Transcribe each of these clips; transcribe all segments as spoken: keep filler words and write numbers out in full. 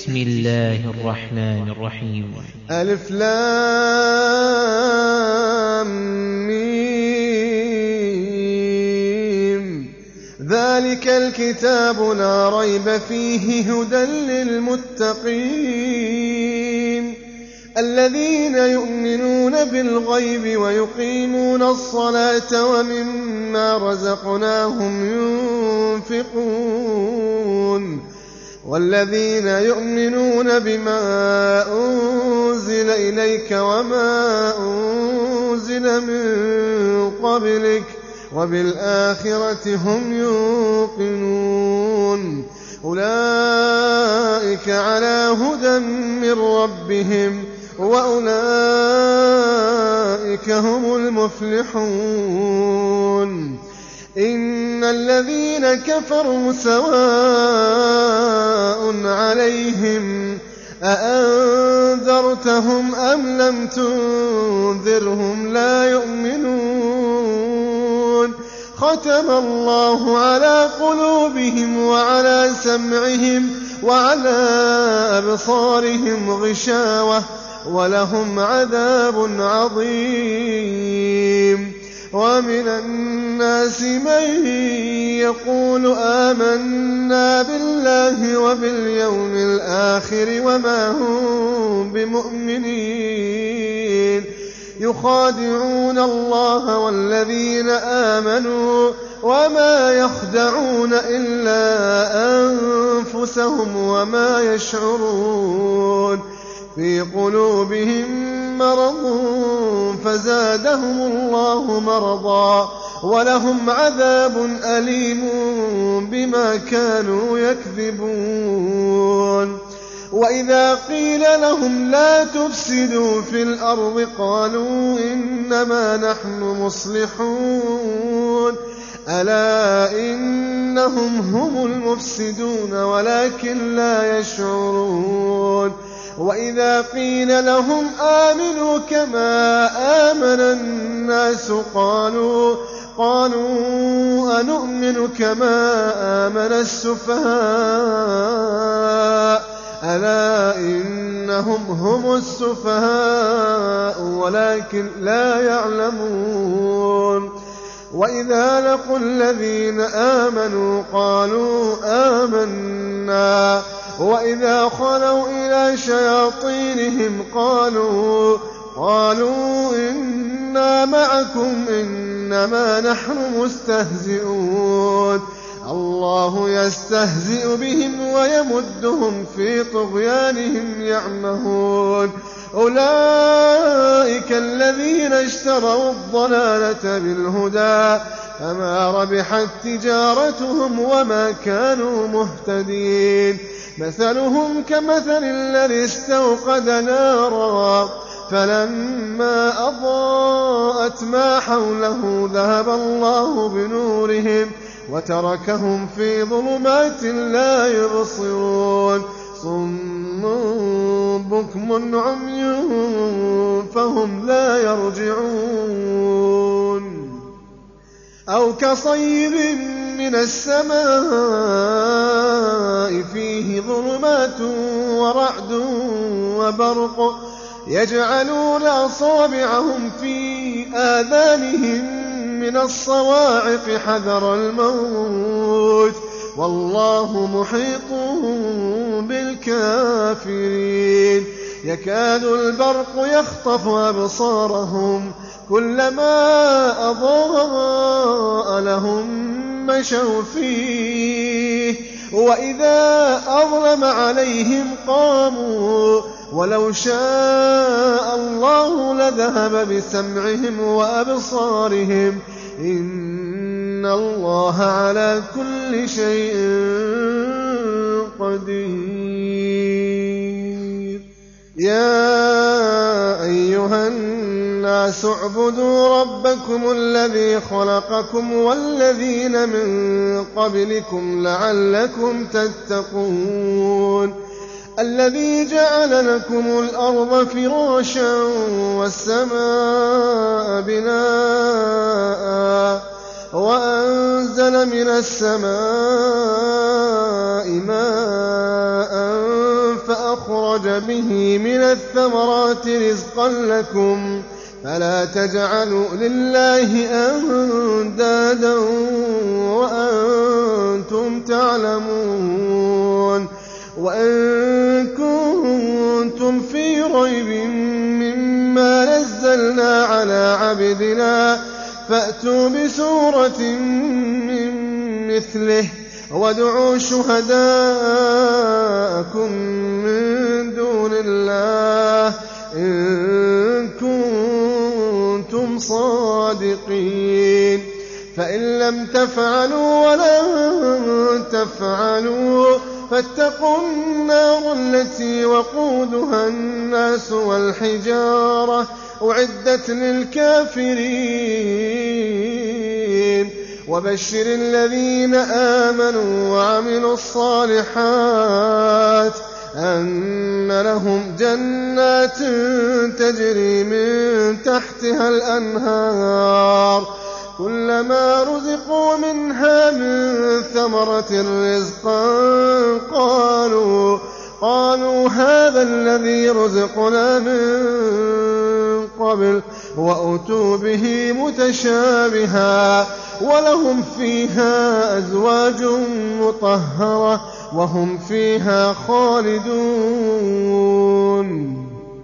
بسم الله الرحمن الرحيم. ألف لام ميم. ذلك الكتاب لا ريب فيه هدى للمتقين الذين يؤمنون بالغيب ويقيمون الصلاة ومما رزقناهم ينفقون والذين يؤمنون بما أنزل إليك وما أنزل من قبلك وبالآخرة هم يوقنون أولئك على هدى من ربهم وأولئك هم المفلحون. إن الذين كفروا سواء عليهم أأنذرتهم أم لم تنذرهم لا يؤمنون ختم الله على قلوبهم وعلى سمعهم وعلى أبصارهم غشاوة ولهم عذاب عظيم. ومن الناس من يقول آمنا بالله وباليوم الآخر وما هم بمؤمنين يخادعون الله والذين آمنوا وما يخدعون إلا أنفسهم وما يشعرون في قلوبهم مرض فزادهم الله مرضا ولهم عذاب أليم بما كانوا يكذبون. وإذا قيل لهم لا تفسدوا في الأرض قالوا إنما نحن مصلحون ألا إنهم هم المفسدون ولكن لا يشعرون. وإذا قيل لهم آمنوا كما آمن الناس قالوا قالوا أنؤمن كما آمن السفهاء ألا إنهم هم السفهاء ولكن لا يعلمون. وإذا لقوا الذين آمنوا قالوا آمنا وإذا خلوا إلى شياطينهم قالوا قالوا إنا معكم إنما نحن مستهزئون الله يستهزئ بهم ويمدهم في طغيانهم يعمهون. أولئك الذين اشتروا الضلالة بالهدى فما ربحت تجارتهم وما كانوا مهتدين. مثلهم كمثل الذي استوقد نارا فلما أضاءت ما حوله ذهب الله بنورهم وتركهم في ظلمات لا يبصرون صم بكم عمي فهم لا يرجعون. أو كصيب من السماء فيه ظلمات ورعد وبرق يجعلون أصابعهم في آذانهم من الصواعق حذر الموت والله محيط بالكافرين. يكاد البرق يخطف أبصارهم كلما أضاء لهم مشوا فيه وإذا أظلم عليهم قاموا ولو شاء الله لذهب بسمعهم وأبصارهم إن الله على كل شيء قدير. يا أيها الناس اعبدوا ربكم الذي خلقكم والذين من قبلكم لعلكم تتقون الذي جعل لكم الأرض فراشا والسماء بناء وأنزل من السماء ماء فأخرج به من الثمرات رزقا لكم فلا تجعلوا لله أندادا وأنتم تعلمون وإن كنتم في ريب مما نزلنا على عبدنا فأتوا بسورة من مثله وادعوا شهداءكم من دون الله إن كنتم صادقين فإن لم تفعلوا ولن تفعلوا فاتقوا النار التي وقودها الناس والحجارة أعدت للكافرين وبشر الذين آمنوا وعملوا الصالحات أن لهم جنات تجري من تحتها الأنهار كلما رزقوا منها من ثمرة رزقا قالوا قالوا هذا الذي رزقنا من قبل وأتوا به متشابها ولهم فيها أزواج مطهرة وهم فيها خالدون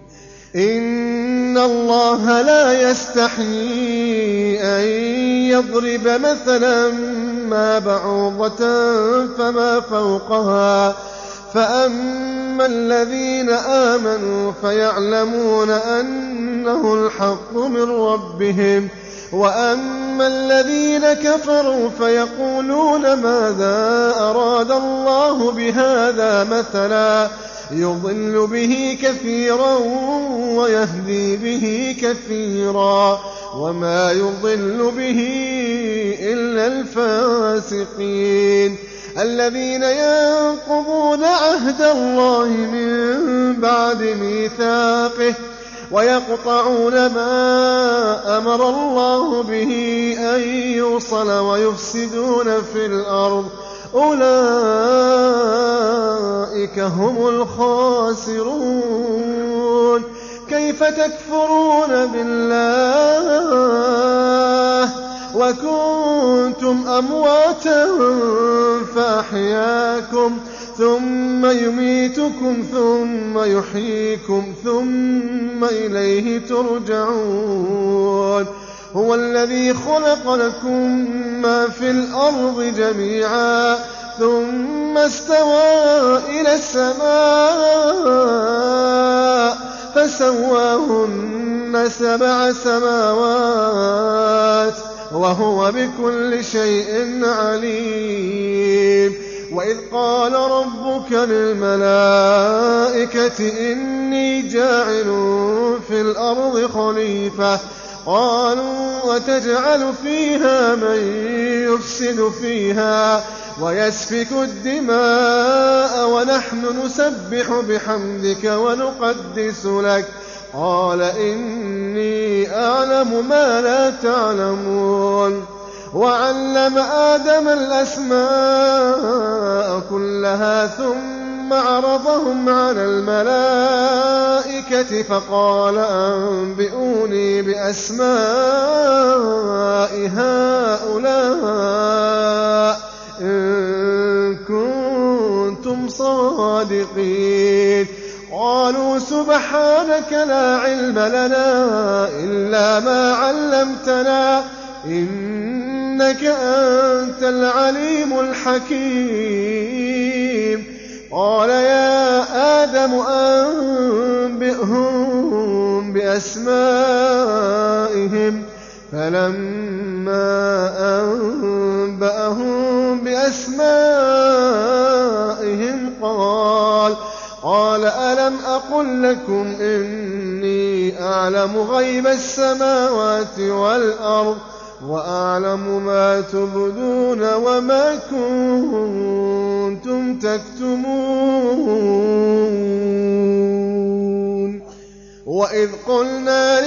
إن الله لا يستحيي أن يضرب مثلا ما بعوضة فما فوقها فأما الذين آمنوا فيعلمون أنه الحق من ربهم وأما الذين كفروا فيقولون ماذا أراد الله بهذا مثلا يضل به كثيرا ويهدي به كثيرا وما يضل به إلا الفاسقين الذين ينقضون عهد الله من بعد ميثاقه ويقطعون ما أمر الله به أن يوصل ويفسدون في الأرض أولئك هم الخاسرون كيف تكفرون بالله وكنتم أمواتا فأحياكم ثم يميتكم ثم يحييكم ثم إليه ترجعون هو الذي خلق لكم ما في الأرض جميعا ثم استوى إلى السماء فسواهن سبع سماوات وهو بكل شيء عليم وإذ قال ربك للملائكة إني جاعل في الأرض خليفة قالوا وتجعل فيها من يفسد فيها ويسفك الدماء ونحن نسبح بحمدك ونقدس لك قال إني أعلم ما لا تعلمون وعلم آدم الأسماء كلها ثم عرضهم على الملائكة فقال أنبئوني بأسماء هؤلاء إن كنتم صادقين قالوا سبحانك لا علم لنا إلا ما علمتنا إنك أنت العليم الحكيم قال يا آدم أنبئهم بأسمائهم فلما أنبأهم بأسمائهم قال قال ألم أقل لكم إني أعلم غيب السماوات والأرض وأعلم ما تبدون وما كنتم تكتمون وإذ قلنا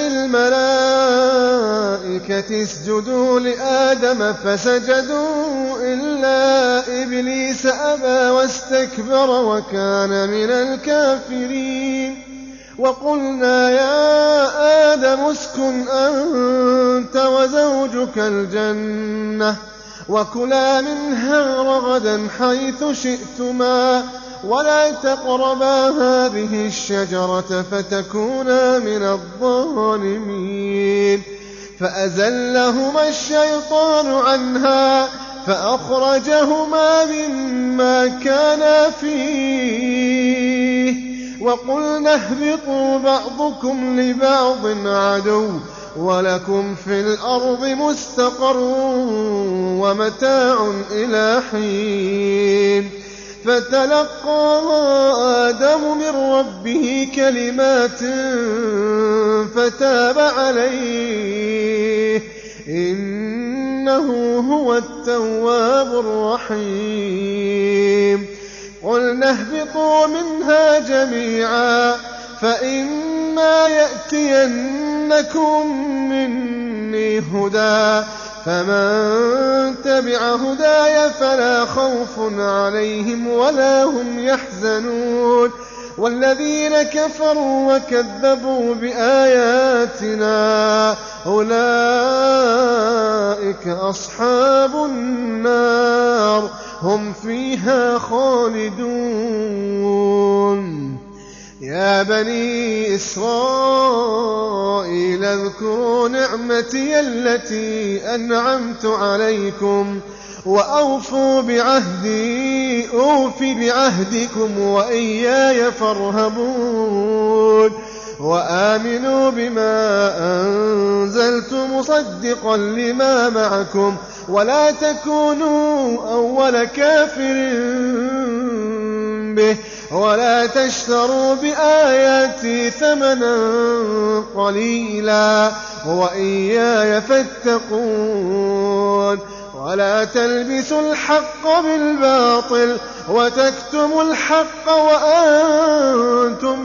للملائكة اسجدوا لآدم فسجدوا إلا إبليس أبى واستكبر وكان من الكافرين وقلنا يا آدم اسكن أنت وزوجك الجنة وكلا منها رغدا حيث شئتما ولا تقربا هذه الشجرة فتكونا من الظالمين فأزلهما الشيطان عنها فأخرجهما مما كانا فيه وقلنا اهبطوا بعضكم لبعض عدو ولكم في الأرض مستقر ومتاع إلى حين فتلقى آدم من ربه كلمات فتاب عليه إنه هو التواب الرحيم قلنا اهبطوا منها جميعا فإما يأتينكم مني هدى فمن تبع هداي فلا خوف عليهم ولا هم يحزنون والذين كفروا وكذبوا بآياتنا أولئك أصحاب النار هم فيها خالدون يا بني إسرائيل اذكروا نعمتي التي أنعمت عليكم وأوفوا بعهدي أوف بعهدكم وإياي فارهبون وآمنوا بما أنزلت مصدقا لما معكم ولا تكونوا أول كافر به ولا تشتروا بآياتي ثمنا قليلا وإياي فاتقون ولا تلبسوا الحق بالباطل وتكتموا الحق وأنتم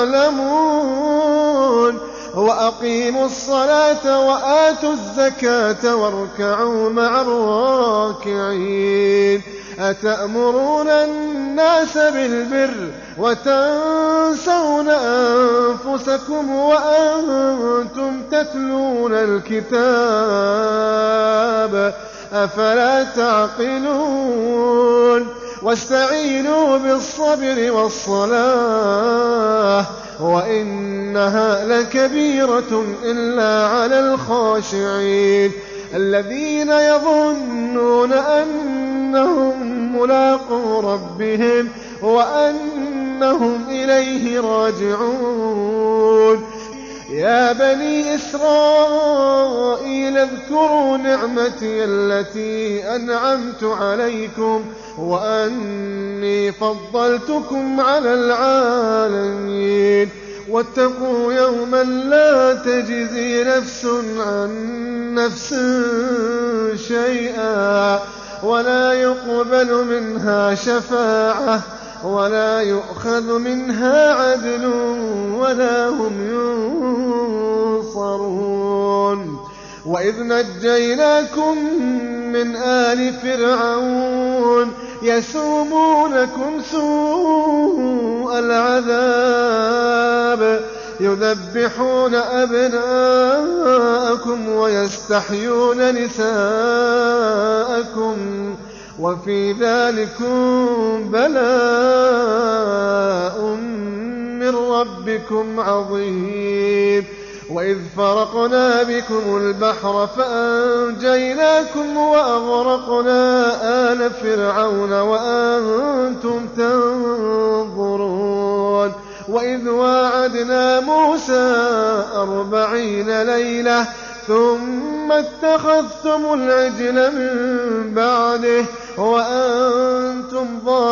تعلمون وأقيموا الصلاة وآتوا الزكاة واركعوا مع الراكعين أتأمرون الناس بالبر وتنسون أنفسكم وأنتم تتلون الكتاب أفلا تعقلون واستعينوا بالصبر والصلاة وإنها لكبيرة إلا على الخاشعين الذين يظنون أنهم ملاقو ربهم وأنهم إليه راجعون يا بني إسرائيل اذكروا نعمتي التي أنعمت عليكم وأني فضلتكم على العالمين واتقوا يوما لا تجزي نفس عن نفس شيئا ولا يقبل منها شفاعة ولا يؤخذ منها عدل ولا هم ينصرون وإذ نجيناكم من آل فرعون يسومونكم سوء العذاب يذبحون أبناءكم ويستحيون نساءكم وفي ذلكم بلاء من ربكم عظيم وإذ فرقنا بكم البحر فأنجيناكم وأغرقنا آل فرعون وأنتم تنظرون وإذ واعدنا موسى أربعين ليلة ثم اتخذتم العجل من بعده وأنتم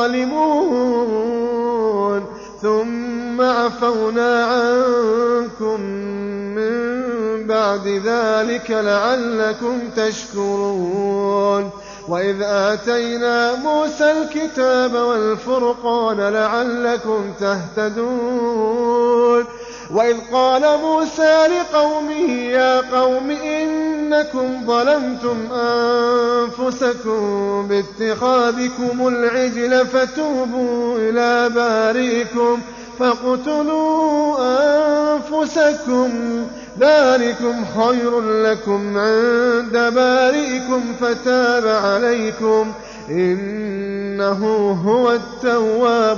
ظالمون ثم عفونا عنكم من بعد ذلك لعلكم تشكرون وإذ آتينا موسى الكتاب والفرقان لعلكم تهتدون وإذ قال موسى لقومه يا قوم إنكم ظلمتم أنفسكم باتخاذكم العجل فتوبوا إلى بارئكم فاقتلوا أنفسكم ذلكم خير لكم عند بارئكم فتاب عليكم إنه هو التواب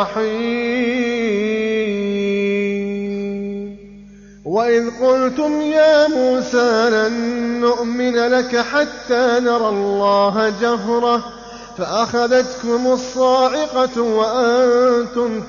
الرحيم. وإذ قلتم يا موسى لن نؤمن لك حتى نرى الله جهرة فأخذتكم الصاعقة وأنتم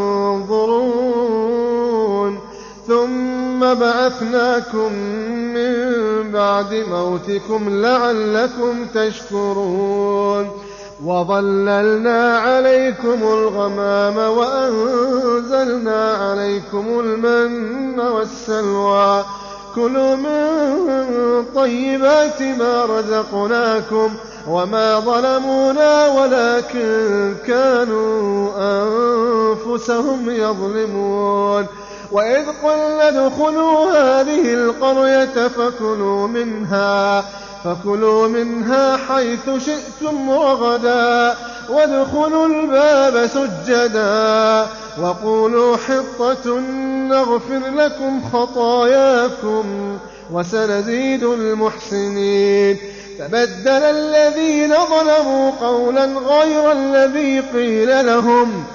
تنظرون ثم بعثناكم من بعد موتكم لعلكم تشكرون وظللنا عليكم الغمام وأنزلنا عليكم المن والسلوى كلوا من طيبات ما رزقناكم وما ظلمونا ولكن كانوا أنفسهم يظلمون. وإذ قلنا ادخلوا هذه القرية فكلوا منها فكلوا منها حيث شئتم رغدا وادخلوا الباب سجدا وقولوا حطة نغفر لكم خطاياكم وسنزيد المحسنين. فبدل الذين ظلموا قولا غير الذي قيل لهم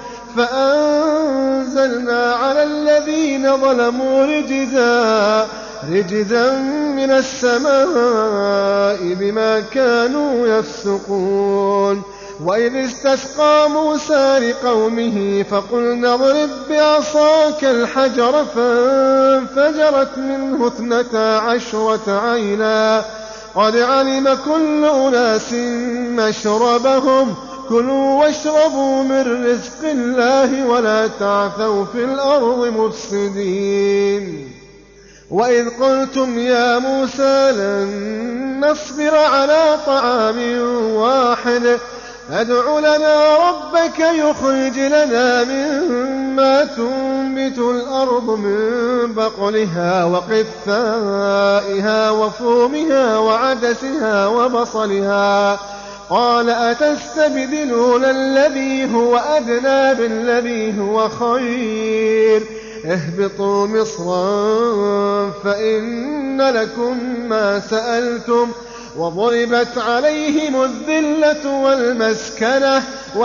فأنزلنا على الذين ظلموا رجزا رجزا من السماء بما كانوا يفسقون. وإذ استسقى موسى لقومه فقلنا اضرب بعصاك الحجر فانفجرت منه اثنتا عشرة عينا قد علم كل أناس مشربهم كلوا واشربوا من رزق الله ولا تعثوا في الأرض مفسدين. وإذ قلتم يا موسى لن نصبر على طعام واحد فادع لنا ربك يخرج لنا مما تنبت الأرض من بقلها وقثائها وفومها وعدسها وبصلها قال أتستبدلون الذي هو أدنى بالذي هو خير اهبطوا مصرا فإن لكم ما سألتم وضربت عليهم الذلة والمسكنة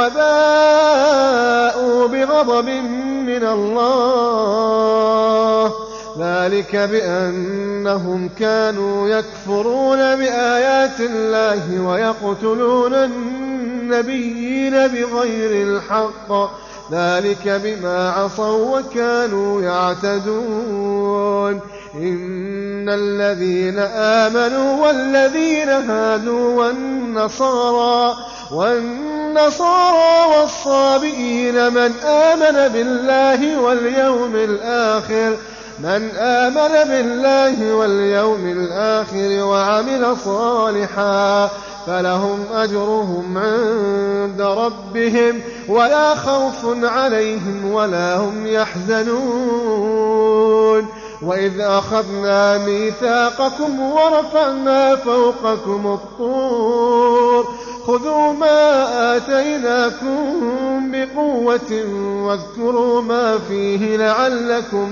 وباءوا بغضب من الله ذلك بأنهم كانوا يكفرون بآيات الله ويقتلون النبيين بغير الحق ذلك بما عصوا وكانوا يعتدون. إن الذين آمنوا والذين هادوا والنصارى والنصارى والصابئين من آمن بالله واليوم الآخر من آمن بالله واليوم الآخر وعمل صالحا فلهم أجرهم عند ربهم ولا خوف عليهم ولا هم يحزنون. وإذ أخذنا ميثاقكم ورفعنا فوقكم الطور خذوا ما آتيناكم بقوة واذكروا ما فيه لعلكم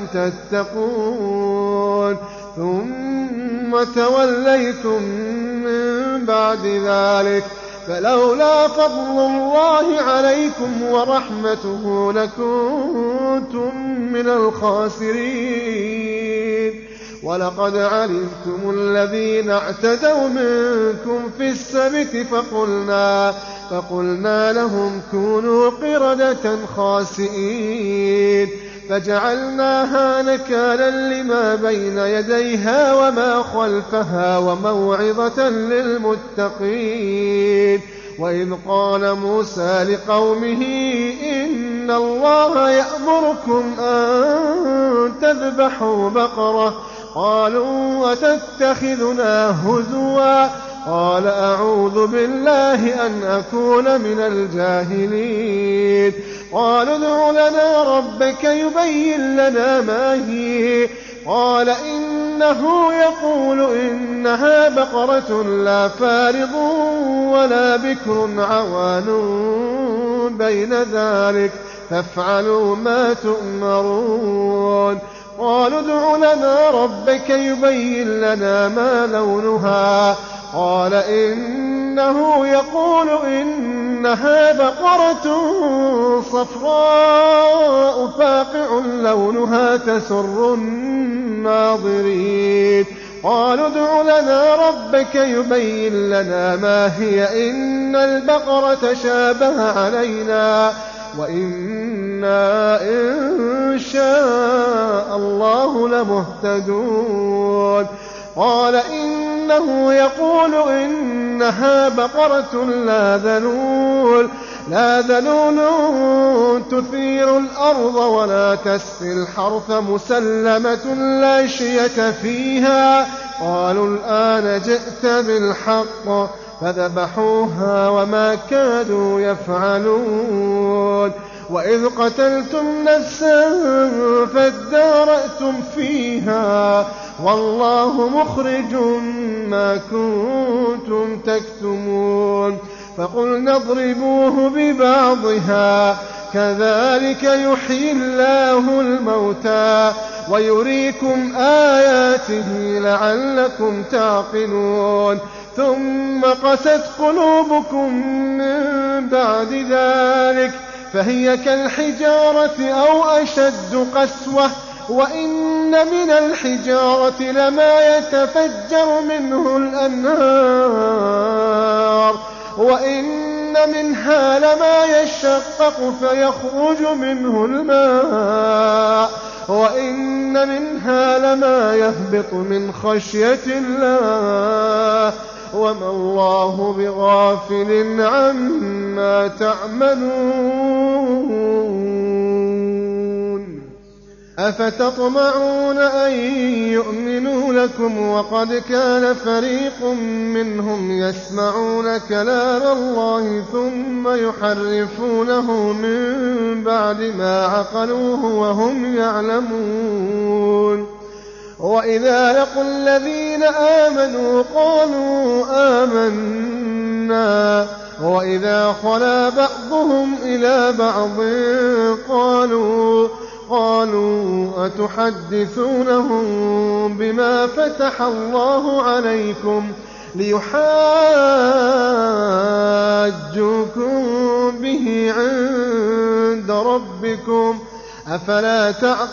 تتقون ثم توليتم من بعد ذلك فلولا فضل الله عليكم ورحمته لكنتم من الخاسرين. ولقد علمتم الذين اعتدوا منكم في السبت فقلنا, فقلنا لهم كونوا قردة خاسئين فجعلناها نكالا لما بين يديها وما خلفها وموعظة للمتقين. وإذ قال موسى لقومه إن الله يأمركم أن تذبحوا بقرة قالوا أتتخذنا هزوا قال أعوذ بالله أن أكون من الجاهلين قالوا ادع لنا ربك يبين لنا ما هي قال إنه يقول إنها بقرة لا فارض ولا بكر عوان بين ذلك فافعلوا ما تؤمرون قالوا ادع لنا ربك يبين لنا ما لونها قال إنه يقول إنها بقرة صفراء فاقع لونها تسر الناظرين قالوا ادع لنا ربك يبين لنا ما هي إن البقرة شابه علينا وإنا إن شاء الله لمهتدون قال إنه يقول إنها بقرة لا ذلول لا ذلول تثير الأرض ولا تسقي الحرث مسلمة لا شية فيها قالوا الآن جئت بالحق فذبحوها وما كادوا يفعلون وإذ قتلتم نفسا فادارأتم فيها والله مخرج ما كنتم تكتمون فقلنا اضربوه ببعضها كذلك يحيي الله الموتى ويريكم آياته لعلكم تعقلون ثم قست قلوبكم من بعد ذلك فهي كالحجارة أو أشد قسوة وإن من الحجارة لما يتفجر منه الأنهار وإن منها لما يشقق فيخرج منه الماء وإن منها لما يهبط من خشية الله وما الله بغافل عما تعملون أفتطمعون أن يؤمنوا لكم وقد كان فريق منهم يسمعون كلام الله ثم يحرفونه من بعد ما عقلوه وهم يعلمون وإذا لقوا الذين آمنوا قالوا آمنا وإذا خلا بعضهم إلى بعض قالوا قالوا أتحدثونهم بما فتح الله عليكم ليحاجوكم به عند ربكم أفلا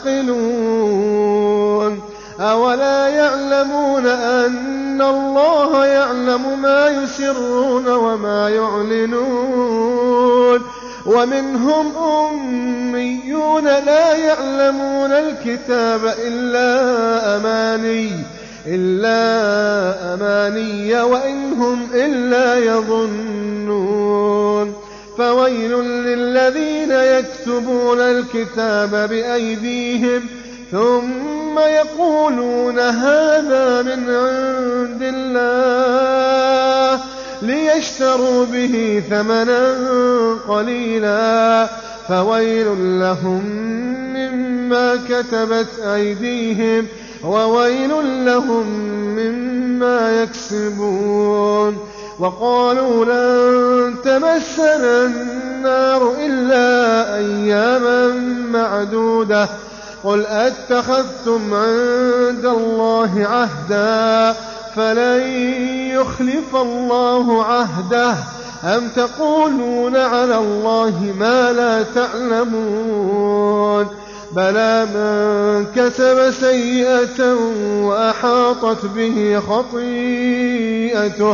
تعقلون أولا يعلمون أن الله يعلم ما يسرون وما يعلنون ومنهم أميون لا يعلمون الكتاب إلا أماني إلا أماني وإنهم إلا يظنون فويل للذين يكتبون الكتاب بأيديهم ثم يقولون هذا من عند الله ليشتروا به ثمنا قليلا فويل لهم مما كتبت أيديهم وويل لهم مما يكسبون وقالوا لن تمسنا النار إلا أياما معدودة قل أتخذتم عند الله عهدا فلن يخلف الله عهده أم تقولون على الله ما لا تعلمون بلى من كسب سيئة وأحاطت به خطيئته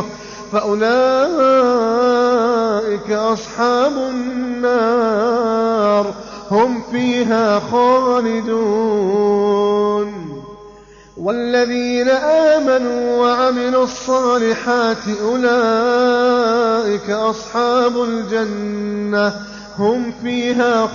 فأولئك أصحاب النار هم فيها خالدون والذين آمنوا وعملوا الصالحات أولئك أصحاب الجنة هم فيها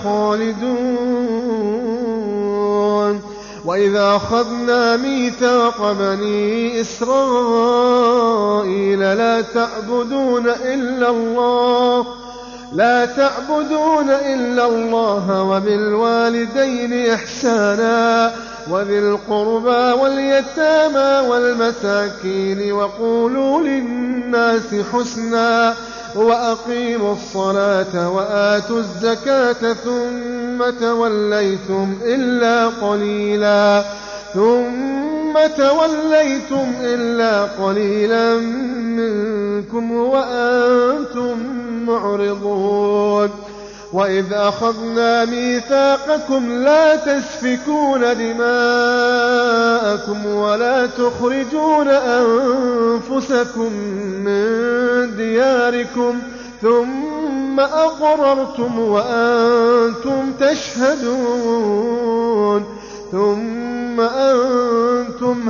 خالدون وإذا أخذنا ميثاق بني إسرائيل لا تعبدون إلا الله لا تعبدون إلا الله وبالوالدين إحسانا وذي القربى واليتامى والمساكين وقولوا للناس حسنا وأقيموا الصلاة وآتوا الزكاة ثم توليتم إلا قليلا ثم توليتم إلا قليلا منكم وأنتم معرضون وإذ أخذنا ميثاقكم لا تسفكون دماءكم ولا تخرجون أنفسكم من دياركم ثم أقررتم وأنتم تشهدون ثم أنتم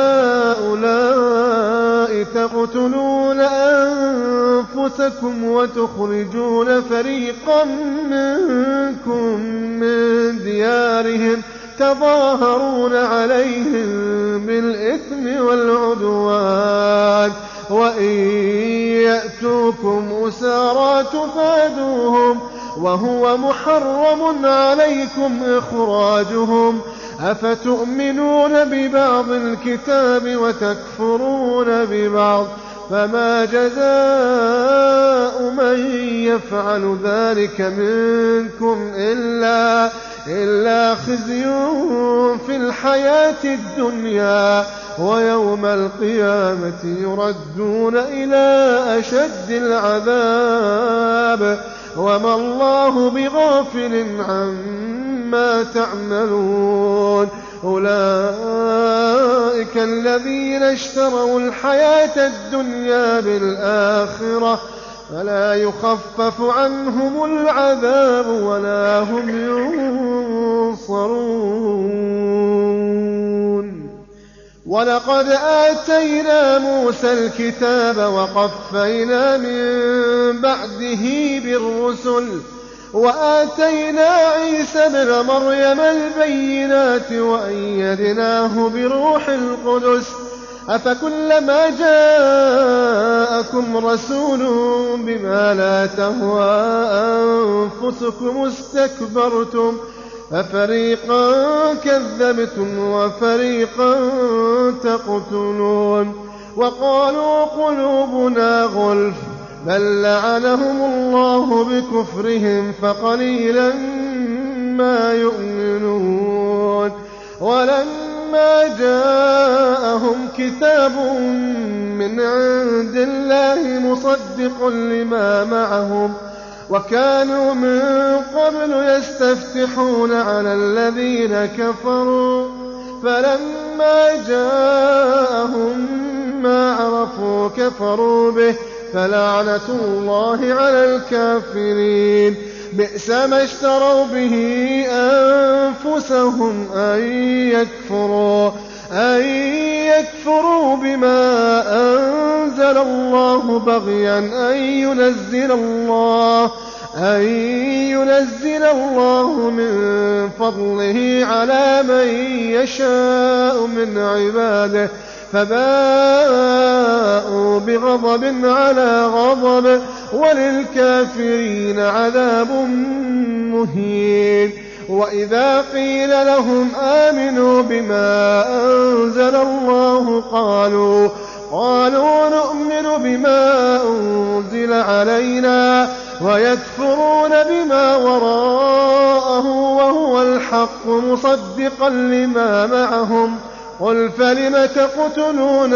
هؤلاء تقتلون أنفسكم وتخرجون فريقا منكم من ديارهم تظاهرون عليهم بالإثم والعدوان وإن يأتوكم أسارى تفادوهم وهو محرم عليكم إخراجهم أفتؤمنون ببعض الكتاب وتكفرون ببعض فما جزاء من يفعل ذلك منكم إلا, إلا خزي في الحياة الدنيا ويوم القيامة يردون إلى أشد العذاب وما الله بغافل عما تعملون أولئك الذين اشتروا الحياة الدنيا بالآخرة فلا يخفف عنهم العذاب ولا هم ينصرون ولقد آتينا موسى الكتاب وقفينا من بعده بالرسل وآتينا عيسى ابن مريم البينات وأيدناه بروح القدس أفكلما جاءكم رسول بما لا تهوى أنفسكم استكبرتم ففريقا كذبتم وفريقا تقتلون وقالوا قلوبنا غلف بل لعنهم الله بكفرهم فقليلا ما يؤمنون ولما جاءهم كتاب من عند الله مصدق لما معهم وكانوا من قبل يستفتحون على الذين كفروا فلما جاءهم ما عرفوا كفروا به فلعنة الله على الكافرين بئس ما اشتروا به أنفسهم أن يكفروا أن يكفروا بما أنزل الله بغيا أن ينزل الله أن ينزل الله من فضله على من يشاء من عباده فباءوا بغضب على غضب وللكافرين عذاب مهين وإذا قيل لهم آمنوا بما أنزل الله قالوا قالوا نؤمن بما أنزل علينا ويكفرون بما وراءه وهو الحق مصدقا لما معهم قل فلم تقتلون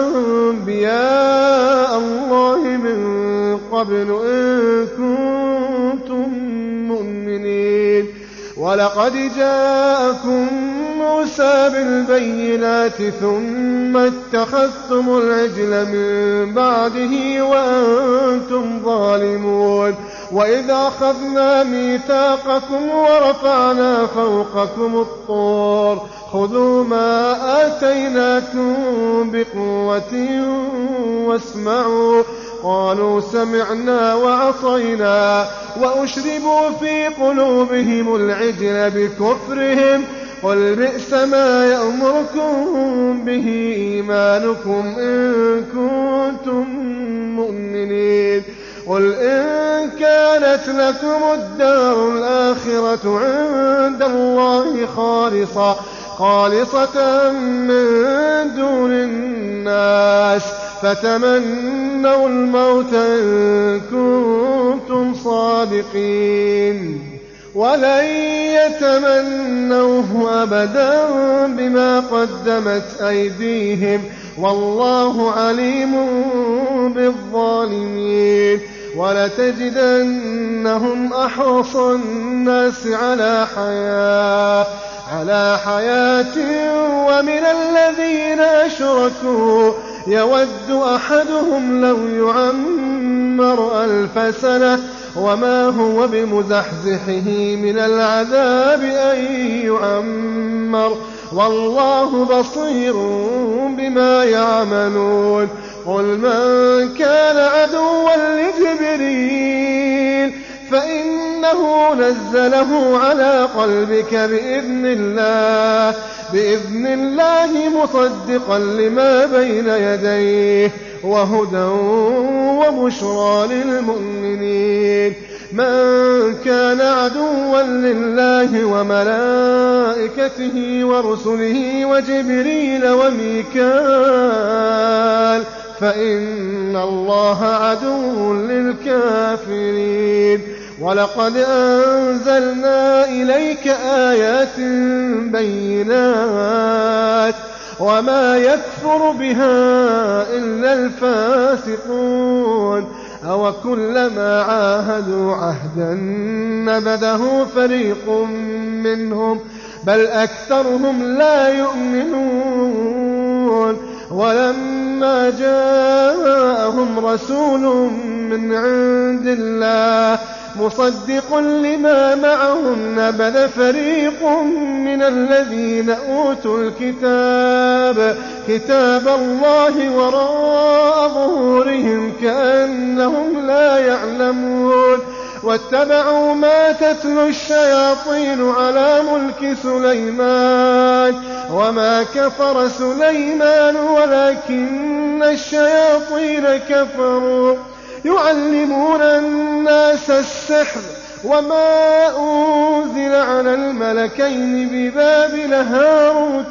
أنبياء الله من قبل إن كنتم مؤمنين ولقد جاءكم موسى بالبينات ثم اتخذتم العجل من بعده وأنتم ظالمون وإذ أخذنا ميثاقكم ورفعنا فوقكم الطور خذوا ما آتيناكم بقوة واسمعوا قالوا سمعنا وعصينا وأشربوا في قلوبهم العجل بكفرهم قل بئس ما يأمركم به إيمانكم إن كنتم مؤمنين قل إن كانت لكم الدار الآخرة عند الله خالصة خالصة من دون الناس فتمنوا الموت إن كنتم صادقين ولن يتمنوه أبدا بما قدمت أيديهم والله عليم بالظالمين ولتجدنهم أحرص الناس على حياة على حياة ومن الذين أشركوا يود أحدهم لو يعمر ألف سنة وما هو بمزحزحه من العذاب أن يعمر والله بصير بما يعملون قل من كان عدوا لجبريل فإنه نزله على قلبك بإذن الله بإذن الله مصدقا لما بين يديه وهدى وبشرى للمؤمنين من كان عدوا لله وملائكته ورسله وجبريل وميكال فإن الله عدو للكافرين ولقد أنزلنا إليك آيات بينات وما يكفر بها إلا الفاسقون أو كلما عاهدوا عهدا نبذه فريق منهم بل أكثرهم لا يؤمنون ولما جاءهم رسول من عند الله مصدق لما معهم نبذ فريق من الذين أوتوا الكتاب كتاب الله وراء ظهورهم كأنهم لا يعلمون واتبعوا ما تتلو الشياطين على ملك سليمان وما كفر سليمان ولكن الشياطين كفروا يعلمون الناس السحر وما أنزل على الملكين ببابل هاروت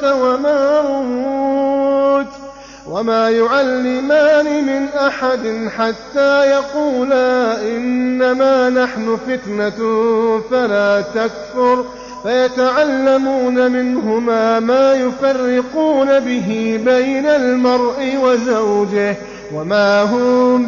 وماروت وما يعلمان من أحد حتى يقولا إنما نحن فتنة فلا تكفر فيتعلمون منهما ما يفرقون به بين المرء وزوجه وما هم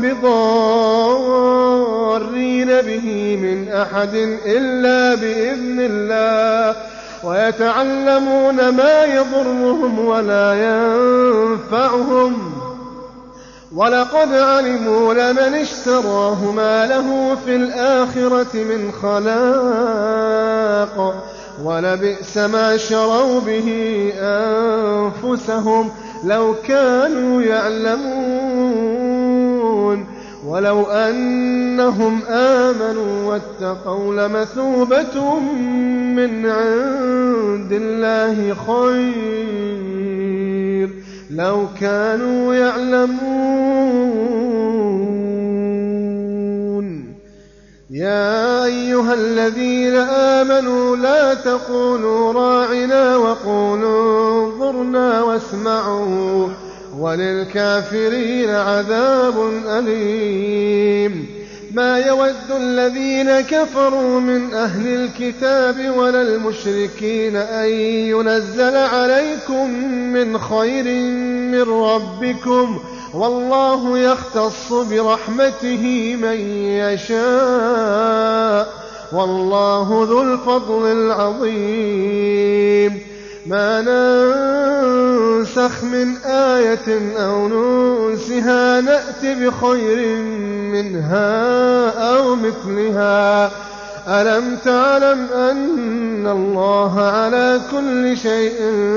بضارين به من أحد إلا بإذن الله ويتعلمون ما يضرهم ولا ينفعهم ولقد علموا لمن اشتراه ما له في الآخرة من خلاق ولبئس ما شروا به أنفسهم لو كانوا يعلمون ولو أنهم آمنوا واتقوا لمثوبة من عند الله خير لو كانوا يعلمون يا أيها الذين آمنوا لا تقولوا راعنا وقولوا انظرنا واسمعوا وللكافرين عذاب أليم ما يود الذين كفروا من أهل الكتاب ولا المشركين أن ينزل عليكم من خير من ربكم والله يختص برحمته من يشاء والله ذو الفضل العظيم ما ننسخ من آية أو ننسها نأت بخير منها أو مثلها ألم تعلم أن الله على كل شيء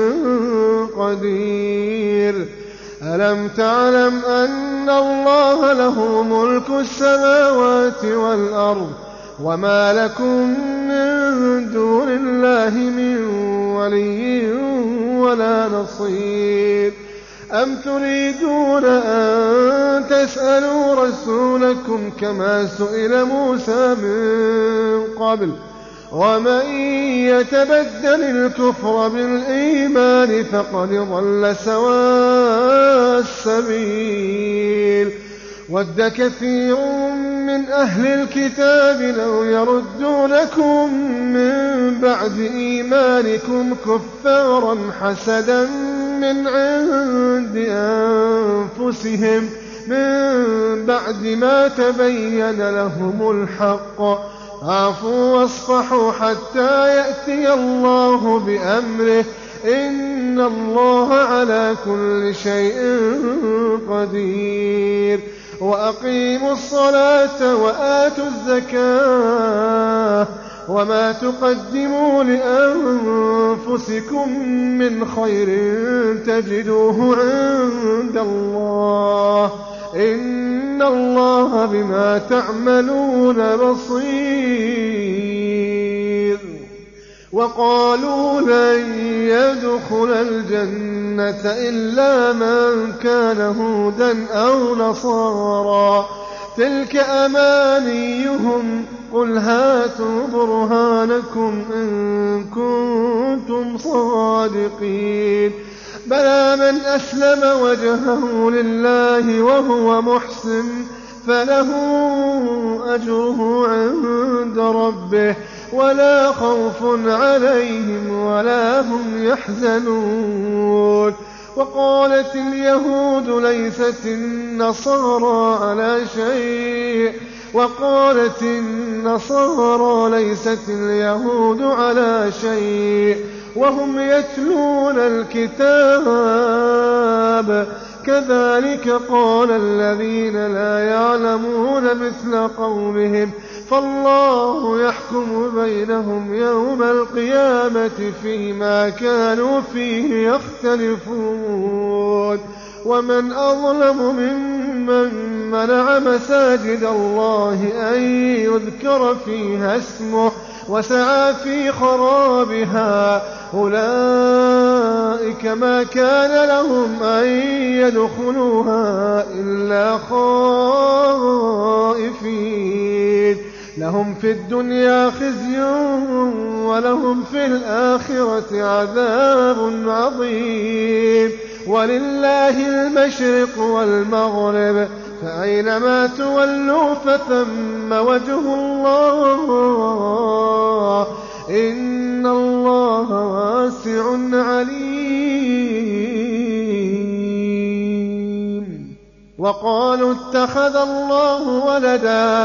قدير ألم تعلم أن الله له ملك السماوات والأرض وما لكم من دون الله من ولي ولا نصير أم تريدون أن تسألوا رسولكم كما سئل موسى من قبل ومن يتبدل الكفر بالإيمان فقد ضل سواء السبيل ود كثير من أهل الكتاب لو يردونكم من بعد إيمانكم كفارا حسدا من عند أنفسهم من بعد ما تبين لهم الحق فاعفوا واصفحوا حتى يأتي الله بأمره إن الله على كل شيء قدير وأقيموا الصلاة وآتوا الزكاة وما تقدموا لأنفسكم من خير تجدوه عند الله إن الله بما تعملون بصير وقالوا لن يدخل الجنة إلا من كان هودا أو نصارى تلك أمانيهم قل هاتوا برهانكم إن كنتم صادقين بلى من أسلم وجهه لله وهو محسن فله أجره عند ربه ولا خوف عليهم ولا هم يحزنون وقالت اليهود ليست النصارى على شيء وقالت النصارى ليست اليهود على شيء وهم يتلون الكتاب كذلك قال الذين لا يعلمون مثل قولهم فالله يحكم بينهم يوم القيامة فيما كانوا فيه يختلفون ومن أظلم ممن منع مساجد الله أن يذكر فيها اسمه وسعى في خرابها أولئك ما كان لهم أن يدخلوها إلا خائفين لهم في الدنيا خزي ولهم في الآخرة عذاب عظيم ولله المشرق والمغرب فأينما تولوا فثم وجه الله إن الله واسع عليم وقالوا اتخذ الله ولدا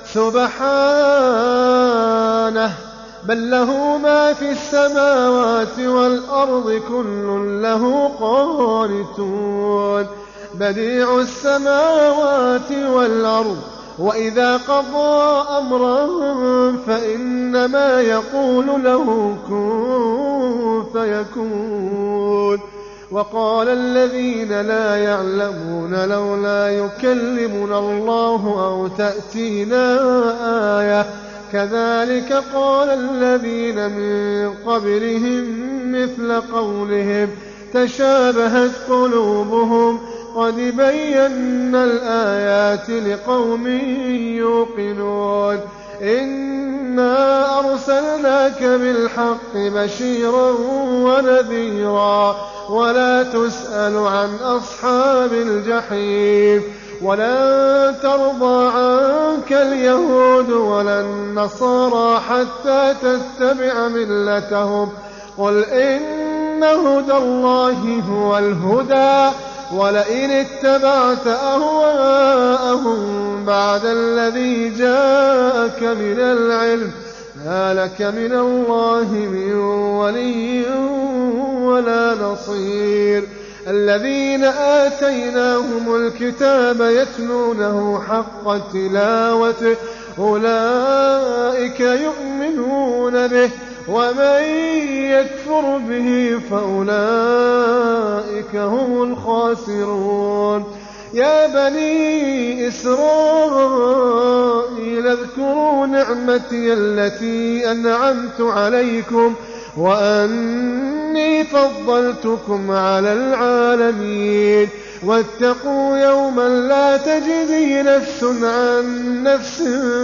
سبحانه بل له ما في السماوات والأرض كل له قانتون بديع السماوات والأرض وإذا قضى أمرا فإنما يقول له كن فيكون وقال الذين لا يعلمون لولا يكلمنا الله أو تأتينا آية كذلك قال الذين من قبلهم مثل قولهم تشابهت قلوبهم قد بينا الآيات لقوم يوقنون إنا أرسلناك بالحق بشيرا ونذيرا ولا تسأل عن أصحاب الجحيم ولن ترضى عنك اليهود ولا النصارى حتى تتبع ملتهم قل إن هدى الله هو الهدى ولئن اتبعت أهواءهم بعد الذي جاءك من العلم ما لك من الله من ولي ولا نصير الذين آتيناهم الكتاب يتلونه حق تلاوته أولئك يؤمنون به ومن يكفر به فأولئك هم الخاسرون يا بني إسرائيل اذكروا نعمتي التي أنعمت عليكم وأني فضلتكم على العالمين واتقوا يوما لا تجزي نفس عن نفس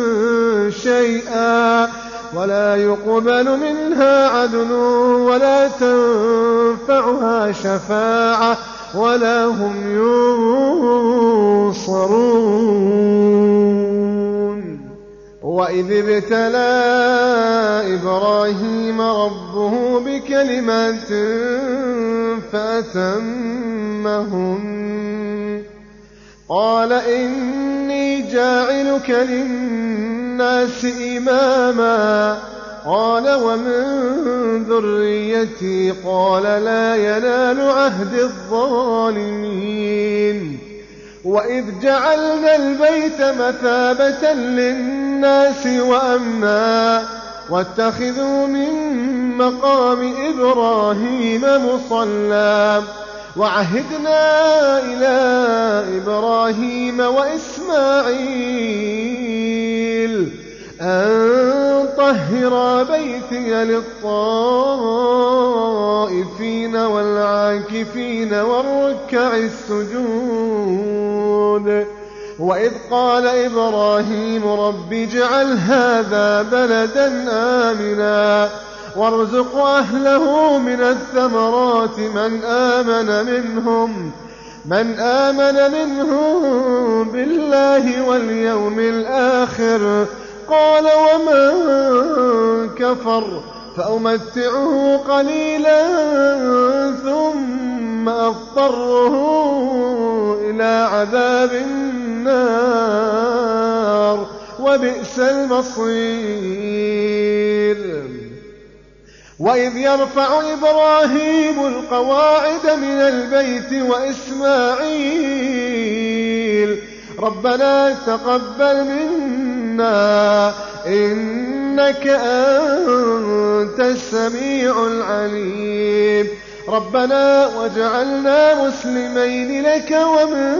شيئا ولا يقبل منها عدل ولا تنفعها شفاعة ولا هم ينصرون. وإذ ابتلى إبراهيم ربه بكلمات فأتمهن قال إني جاعلك للناس إماما قال ومن ذريتي قال لا ينال عهد الظالمين. وإذ جعلنا البيت مثابة للناس وأمنا واتخذوا من مقام إبراهيم مصلى وعهدنا إلى إبراهيم وإسماعيل أن طهرا بيتي للطائفين والعاكفين والركع السجود. وإذ قال إبراهيم رب اجعل هذا بلدا آمنا وارزق أهله من الثمرات من آمن منهم من آمن منهم بالله واليوم الآخر قال ومن كفر فأمتعه قليلا ثم أضطره إلى عذاب النار وبئس المصير. وإذ يرفع إبراهيم القواعد من البيت وإسماعيل ربنا تقبل منا إنك أنت السميع العليم ربنا واجعلنا مسلمين لك ومن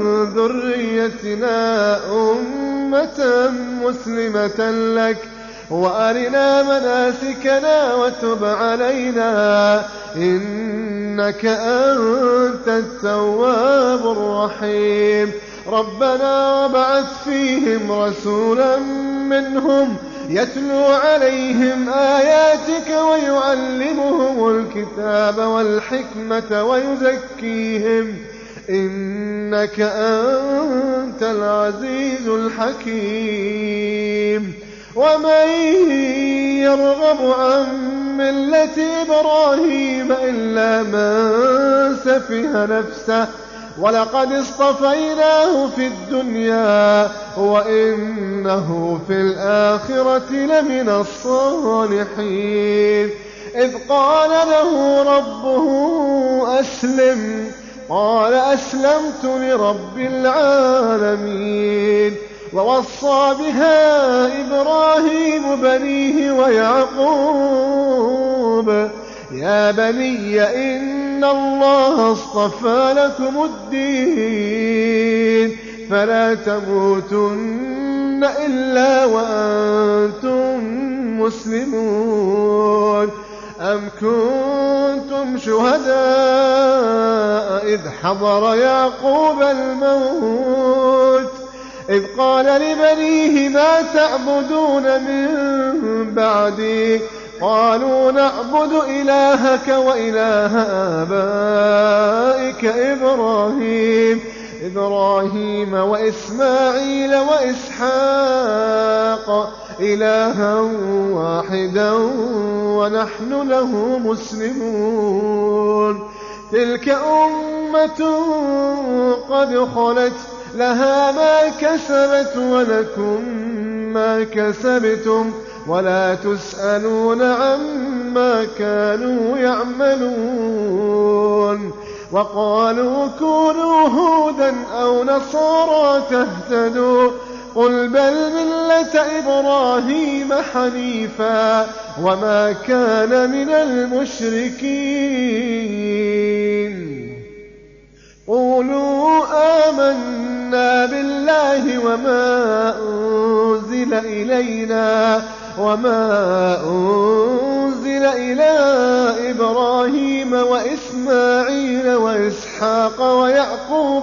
ذريتنا أمة مسلمة لك وأرنا مناسكنا وتب علينا إنك أنت التواب الرحيم. ربنا وابعث فيهم رسولا منهم يتلو عليهم آياتك ويعلمهم الكتاب والحكمة ويزكيهم إنك أنت العزيز الحكيم. ومن يرغب عن ملة إبراهيم إلا من سفه نفسه ولقد اصطفيناه في الدنيا وإنه في الآخرة لمن الصالحين. إذ قال له ربه أسلم قال أسلمت لرب العالمين. ووصى بها إبراهيم بنيه ويعقوب يا بني إن الله اصطفى لكم الدين فلا تموتن إلا وأنتم مسلمون. أم كنتم شهداء إذ حضر يعقوب الموت إذ قال لبنيه ما تعبدون من بعدي قالوا نعبد إلهك وإله آبائك إبراهيم إبراهيم وإسماعيل وإسحاق إلها واحدا ونحن له مسلمون. تلك أمة قد خلت لها ما كسبت ولكم ما كسبتم ولا تسألون عما كانوا يعملون. وقالوا كونوا هودا أو نصارى تهتدوا قل بل ملة إبراهيم حنيفا وما كان من المشركين. قولوا آمنا بالله وما أنزل إلينا وما أنزل أُوحِيَ إِلَىٰ إِبْرَاهِيمَ وَإِسْمَاعِيلَ وَإِسْحَاقَ وَيَعْقُوبَ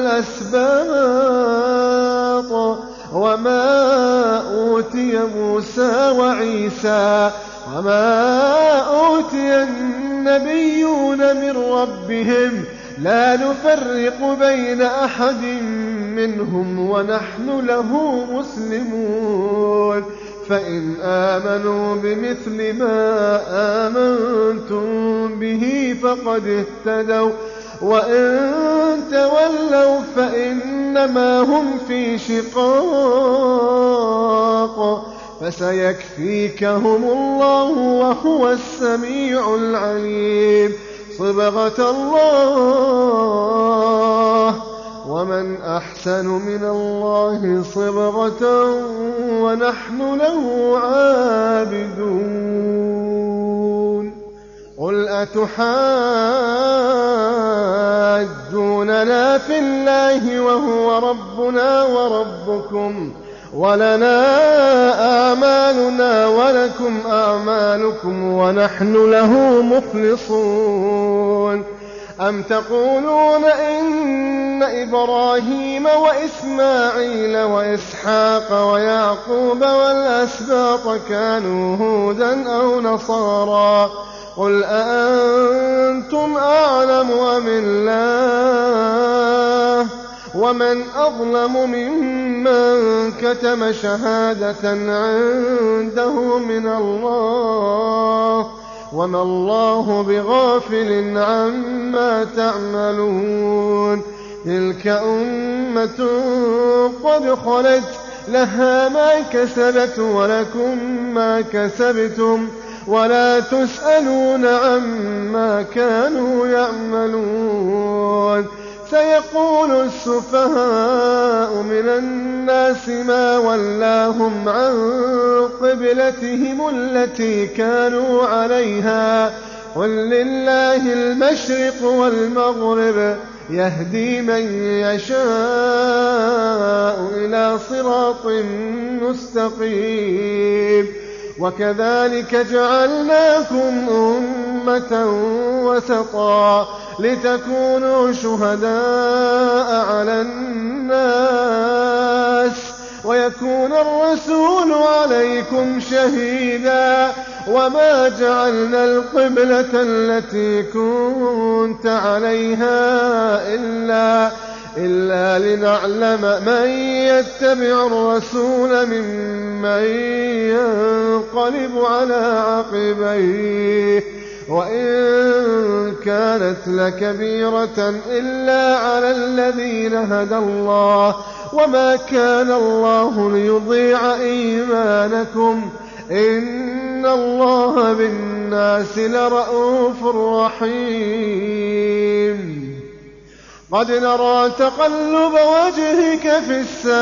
وَالْأَسْبَاطِ وَمَا أُوتِيَ مُوسَىٰ وَعِيسَىٰ وَمَا أُوتِيَ النَّبِيُّونَ مِن رَّبِّهِمْ لَا نُفَرِّقُ بَيْنَ أَحَدٍ مِّنْهُمْ وَنَحْنُ لَهُ مُسْلِمُونَ فَإِنْ آمَنُوا بِمِثْلِ مَا آمَنتُم بِهِ فَقَدِ اهْتَدَوا وَّإِن تَوَلَّوْا فَإِنَّمَا هُمْ فِي شِقَاقٍ فَسَيَكْفِيكَهُمُ اللَّهُ وَهُوَ السَّمِيعُ الْعَلِيمُ صِبْغَةَ اللَّهِ وَمَنْ أَحْسَنُ مِنَ اللَّهِ صِبْغَةً وَنَحْنُ لَهُ عَابِدُونَ قُلْ أَتُحَاجُّونَنَا فِي اللَّهِ وَهُوَ رَبُّنَا وَرَبُّكُمْ وَلَنَا أَعْمَالُنَا وَلَكُمْ أَعْمَالُكُمْ وَنَحْنُ لَهُ مُخْلِصُونَ أَمْ تَقُولُونَ إِنَّ إِبْرَاهِيمَ وَإِسْمَاعِيلَ وَإِسْحَاقَ وَيَعْقُوبَ وَالْأَسْبَاطَ كَانُوا هُودًا أَوْ نَصَارَىٰ قُلْ أَأَنتُمْ أَعْلَمُ أَمِ اللَّهُ وَمَنْ أَظْلَمُ مِمَّن كَتَمَ شَهَادَةً عِندَهُ مِنَ اللَّهِ وَمَا اللَّهُ بِغَافِلٍ عَمَّا تَعْمَلُونَ تِلْكَ أُمَّةٌ قَدْ خَلَتْ لَهَا مَا كَسَبَتْ وَلَكُم مَّا كَسَبْتُمْ وَلَا تُسْأَلُونَ عَمَّا كَانُوا يَعْمَلُونَ سيقول السفهاء من الناس ما ولاهم عن قبلتهم التي كانوا عليها قل لله المشرق والمغرب يهدي من يشاء إلى صراط مستقيم وكذلك جعلناكم أمة وسطا لتكونوا شهداء على الناس ويكون الرسول عليكم شهيدا وما جعلنا القبلة التي كنت عليها إلا إلا لنعلم من يتبع الرسول ممن ينقلب على عقبيه وإن كانت لكبيرة إلا على الذين هدى الله وما كان الله ليضيع إيمانكم إن الله بالناس لرءوف رحيم قد نرى تقلب وجهك في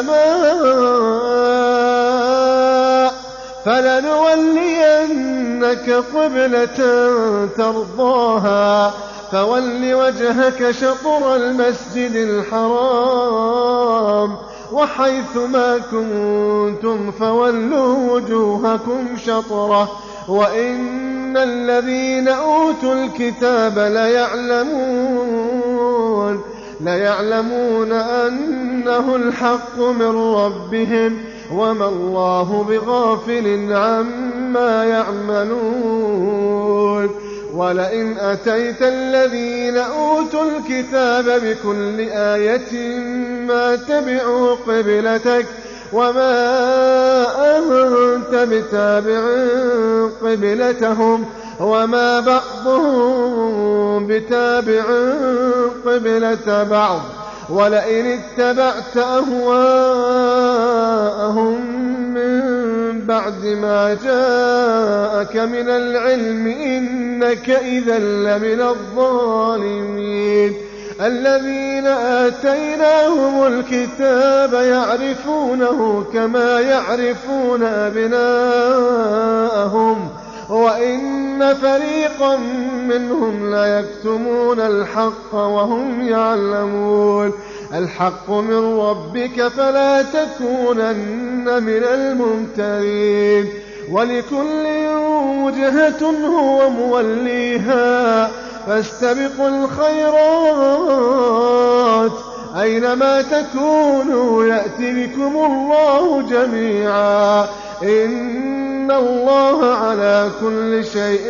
السماء فلنولينك قبلة ترضاها فول وجهك شطر المسجد الحرام وحيث ما كنتم فولوا وجوهكم شطره وإن الذين أوتوا الكتاب ليعلمون ليعلمون أنه الحق من ربهم وما الله بغافل عما يعملون ولئن أتيت الذين أوتوا الكتاب بكل آية ما تبعوا قبلتك وما أنت بتابع قبلتهم وما بعضهم بتابع قبلة بعض ولئن اتبعت أهواءهم من بعد ما جاءك من العلم إنك إذا لمن الظالمين الذين آتيناهم الكتاب يعرفونه كما يعرفون أبناءهم وإن فريقا منهم ليكتمون الحق وهم يعلمون الحق من ربك فلا تكونن من الممترين ولكل وجهة هو موليها فاستبقوا الخيرات أينما تكونوا يأت بكم الله جميعا إن الله على كل شيء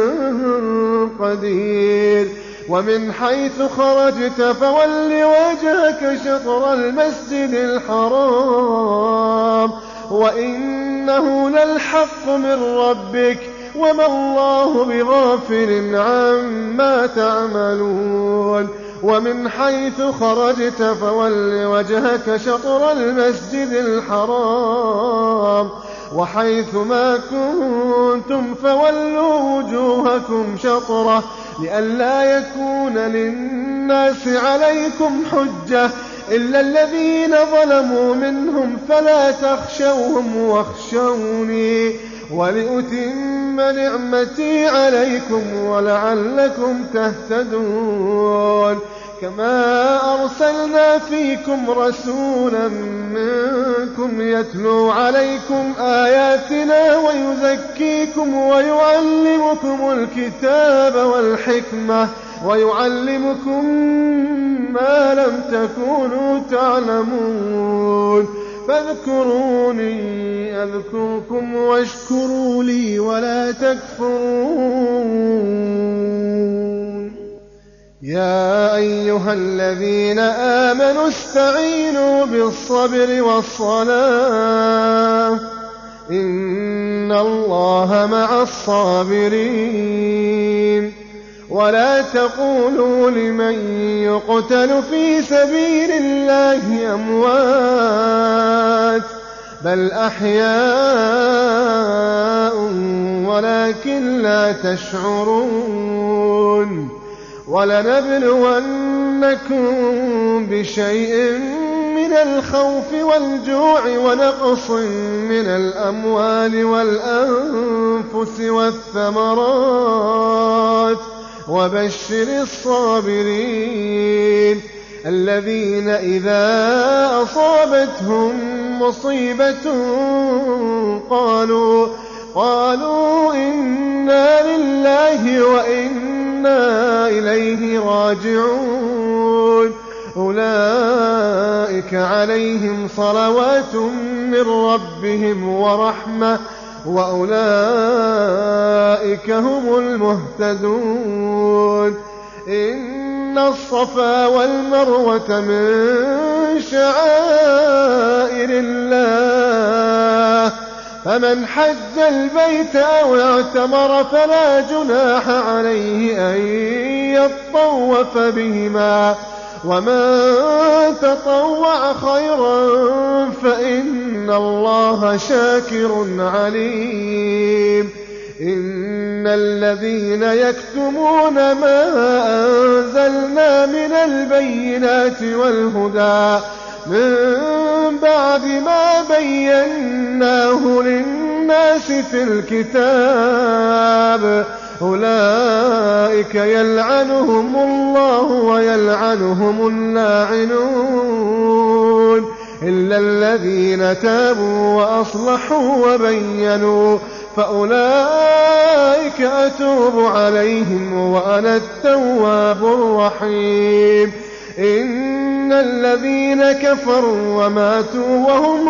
قدير. ومن حيث خرجت فول وجهك شطر المسجد الحرام وإنه للحق من ربك وما الله بغافل عما تعملون. ومن حيث خرجت فول وجهك شطر المسجد الحرام وحيث ما كنتم فولوا وجوهكم شطره لئلا يكون للناس عليكم حجة إلا الذين ظلموا منهم فلا تخشوهم واخشوني ولأتم نعمتي عليكم ولعلكم تهتدون. كما أرسلنا فيكم رسولا منكم يتلو عليكم آياتنا ويزكيكم ويعلمكم الكتاب والحكمة ويعلمكم ما لم تكونوا تعلمون فاذكروني أذكركم واشكروا لي ولا تكفرون. يا أيها الذين آمنوا استعينوا بالصبر والصلاة إن الله مع الصابرين. ولا تقولوا لمن يقتل في سبيل الله أموات بل أحياء ولكن لا تشعرون. ولنبلونكم بشيء من الخوف والجوع ونقص من الأموال والأنفس والثمرات وبشر الصابرين الذين إذا أصابتهم مصيبة قالوا قالوا إنا لله وإنا إليه راجعون. أولئك عليهم صلوات من ربهم ورحمة وأولئك هم المهتدون. إن الصفا والمروة من شعائر الله فمن حج البيت أو اعتمر فلا جناح عليه أن يطوف بهما ومن تطوع خيرا فإن الله شاكر عليم. إن الذين يكتمون ما أنزلنا من البينات والهدى من بعد ما بيناه للناس في الكتاب أولئك يلعنهم الله ويلعنهم اللاعنون إلا الذين تابوا وأصلحوا وبينوا فأولئك أتوب عليهم وأنا التواب الرحيم. إن الذين كفروا وماتوا وهم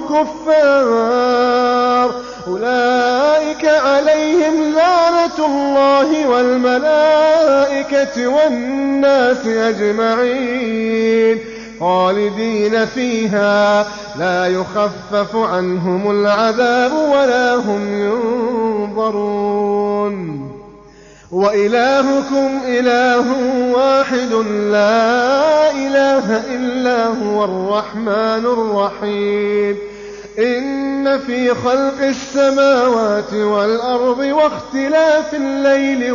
كفار أولئك عليهم لعنة الله والملائكة والناس أجمعين خالدين فيها لا يخفف عنهم العذاب ولا هم ينظرون. وإلهكم إله واحد لا إله إلا هو الرحمن الرحيم. إن في خلق السماوات والأرض واختلاف الليل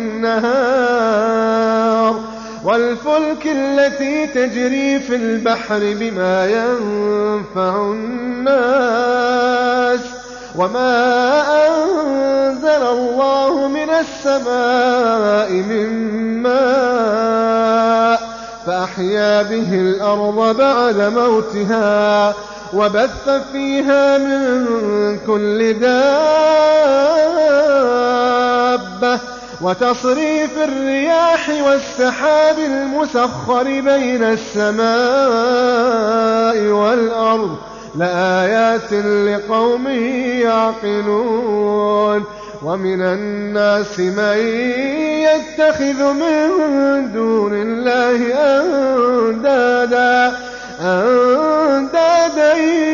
والنهار والفلك التي تجري في البحر بما ينفع الناس وما أنزل الله من السماء من ماء فأحيا به الأرض بعد موتها وبث فيها من كل دابة وتصريف الرياح والسحاب المسخر بين السماء والأرض لآيات لقوم يعقلون ومن الناس من يتخذ من دون الله أندادا أندادا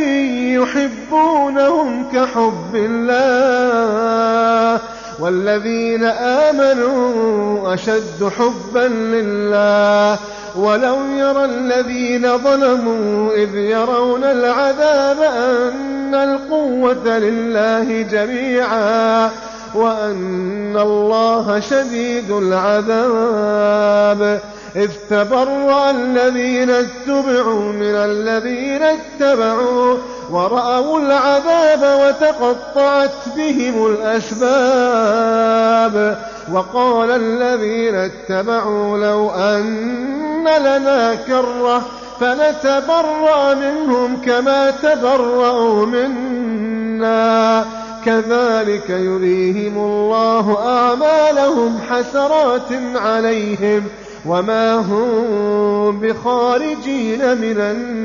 يحبونهم كحب الله والذين آمنوا أشد حبا لله ولو يرى الذين ظلموا إذ يرون العذاب أن القوة لله جميعا وأن الله شديد العذاب إذ تبرأ الذين اتبعوا من الذين اتبعوا ورأوا العذاب وتقطعت بهم الأسباب وقال الذين اتبعوا لو أن لنا كرة فنتبرأ منهم كما تبرأوا منا كذلك يريهم الله أعمالهم حسرات عليهم وما هم بخارجين من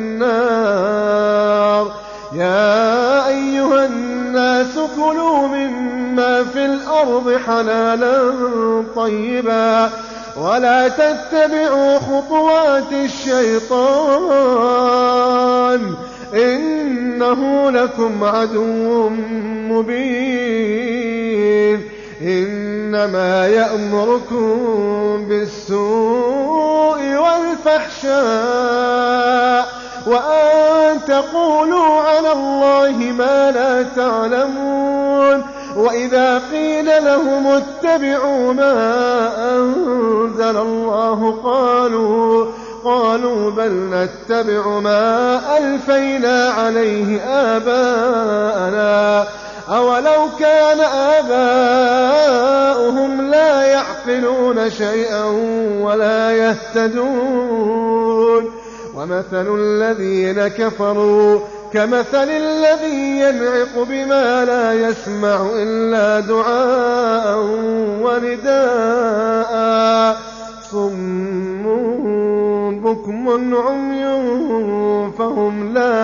النار يا أيها الناس كلوا مما في الأرض حلالا طيبا ولا تتبعوا خطوات الشيطان إنه لكم عدو مبين إنما يأمركم بالسوء والفحشاء وأن تقولوا على الله ما لا تعلمون وإذا قيل لهم اتبعوا ما أنزل الله قالوا قالوا بل نتبع ما ألفينا عليه آباءنا أولو كان آباؤهم لا يعقلون شيئا ولا يهتدون ومثل الذين كفروا كمثل الذي ينعق بما لا يسمع إلا دعاء ونداء صم بكم عمي فهم لا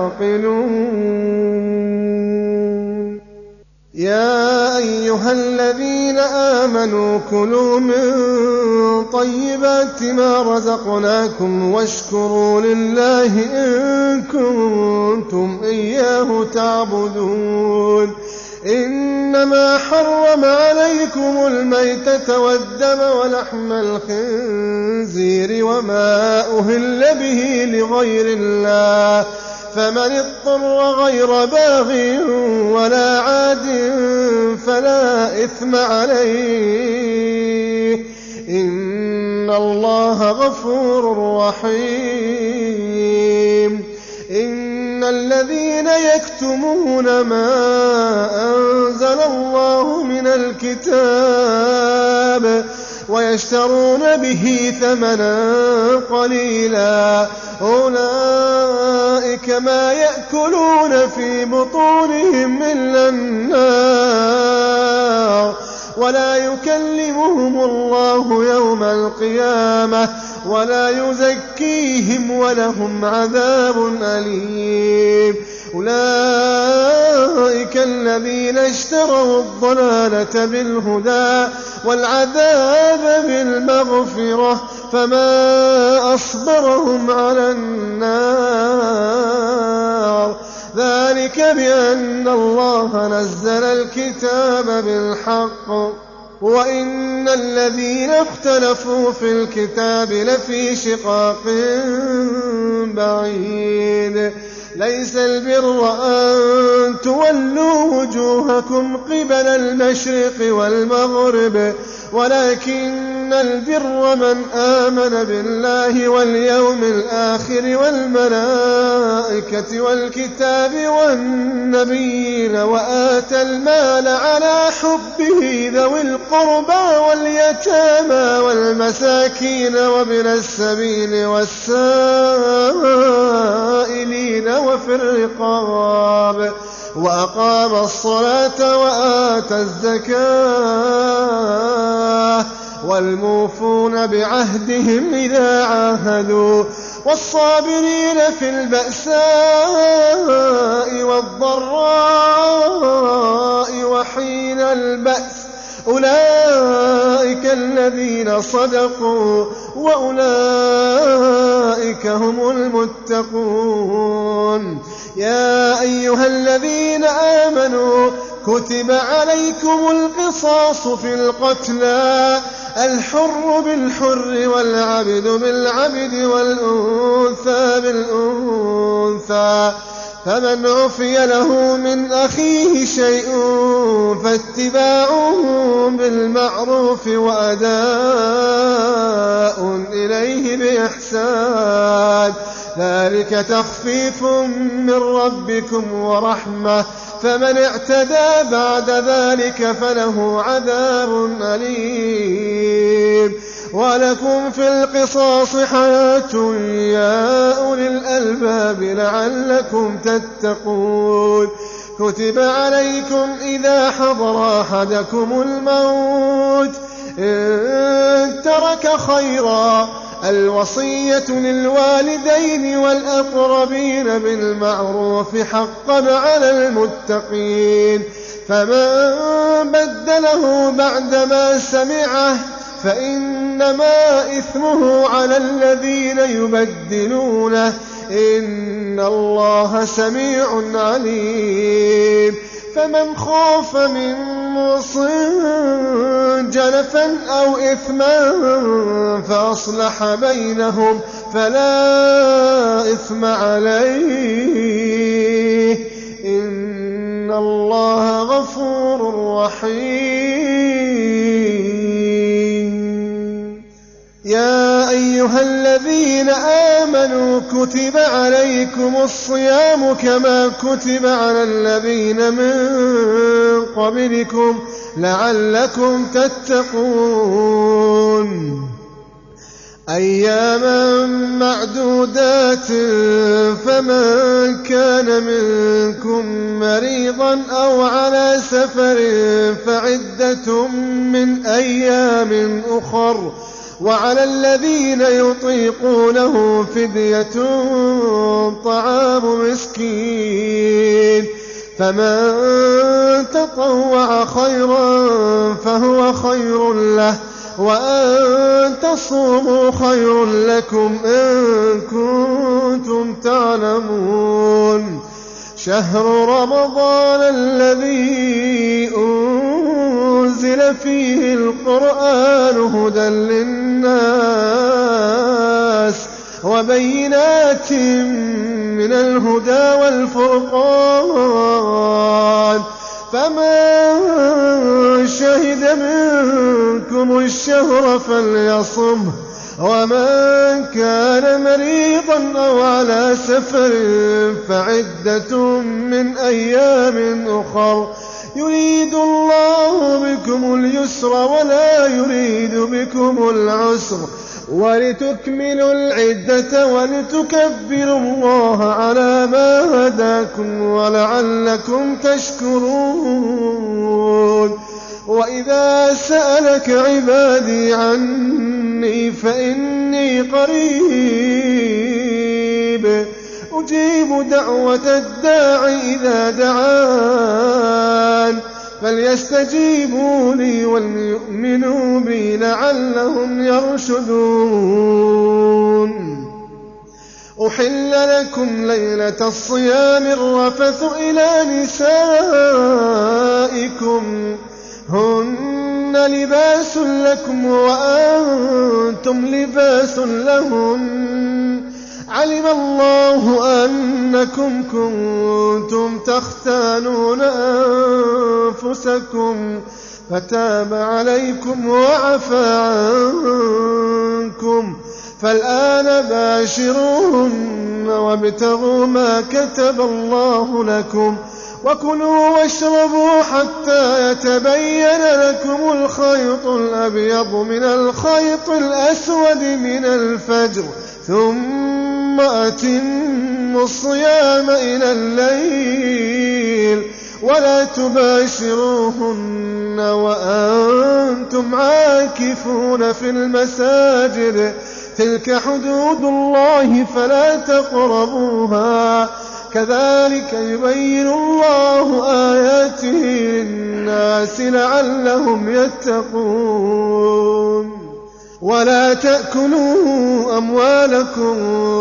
يعقلون يا أيها الذين آمنوا كلوا من طيبات ما رزقناكم واشكروا لله إن كنتم إياه تعبدون إنما حرم عليكم الميتة والدم ولحم الخنزير وما أهل به لغير الله فمن اضطر غير باغ ولا عاد فلا إثم عليه إن الله غفور رحيم إن الذين يكتمون ما أنزل الله من الكتاب ويشترون به ثمنا قليلا أولئك ما يأكلون في بطونهم إلا النار ولا يكلمهم الله يوم القيامة ولا يزكيهم ولهم عذاب أليم أولئك الذين اشتروا الضلالة بالهدى والعذاب بالمغفرة فما أصبرهم على النار ذلك بأن الله نزل الكتاب بالحق وإن الذين اختلفوا في الكتاب لفي شقاق بعيد ليس البر أن تولوا وجوهكم قبل المشرق والمغرب ولكن البر من آمن بالله واليوم الآخر والملائكة والكتاب والنبيين وآتى المال على حبه ذوي القربى واليتامى والمساكين والمساكين وابن السبيل والسائلين وفي الرقاب وأقام الصلاة وآتى الزكاة والموفون بعهدهم إذا عاهدوا والصابرين في البأساء والضراء وحين البأس أولئك الذين صدقوا وأولئك هم المتقون. يا أيها الذين آمنوا كتب عليكم القصاص في القتلى الحر بالحر والعبد بالعبد والأنثى بالأنثى فمن عفي له من أخيه شيء فاتباع بالمعروف وأداء إليه بإحسان ذلك تخفيف من ربكم ورحمة فمن اعتدى بعد ذلك فله عذاب أليم. ولكم في القصاص حياة يا أولي الألباب لعلكم تتقون. كتب عليكم إذا حضر أحدكم الموت إن ترك خيرا الوصية للوالدين والأقربين بالمعروف حقا على المتقين فمن بدله بعدما سمعه فإنما إثمه على الذين يبدلونه إن الله سميع عليم. فمن خاف من موص جنفا أو إثما فأصلح بينهم فلا إثم عليه إن الله غفور رحيم. يا أيها الذين آمنوا كتب عليكم الصيام كما كتب على الذين من قبلكم لعلكم تتقون. أياما معدودات فمن كان منكم مريضا أو على سفر فعدة من أيام أخر وعلى الذين يطيقونه فدية طعام مسكين فمن تطوع خيرا فهو خير له وأن تصوموا خير لكم إن كنتم تعلمون. شهر رمضان الذي أنزل فيه القرآن هدى للناس وبينات من الهدى والفرقان فمن شهد منكم الشهر فليصمه ومن كان مريضا أو على سفر فعدة من أيام أخر يريد الله بكم اليسر ولا يريد بكم العسر ولتكملوا العدة ولتكبروا الله على ما هداكم ولعلكم تشكرون. وإذا سألك عبادي عني فإني قريب أجيب دعوة الداع إذا دعان فليستجيبوا لي وليؤمنوا بي لعلهم يرشدون. أحل لكم ليلة الصيام الرفث إلى نسائكم هن لباس لكم وأنتم لباس لهن علم الله أنكم كنتم تختانون أنفسكم فتاب عليكم وعفى عنكم فالآن باشروهن وابتغوا ما كتب الله لكم وكلوا واشربوا حتى يتبين لكم الخيط الأبيض من الخيط الأسود من الفجر ثم أتموا الصيام إلى الليل ولا تباشروهن وأنتم عاكفون في المساجد تلك حدود الله فلا تقربوها كذلك يبين الله آياته للناس لعلهم يتقون ولا تأكلوا أموالكم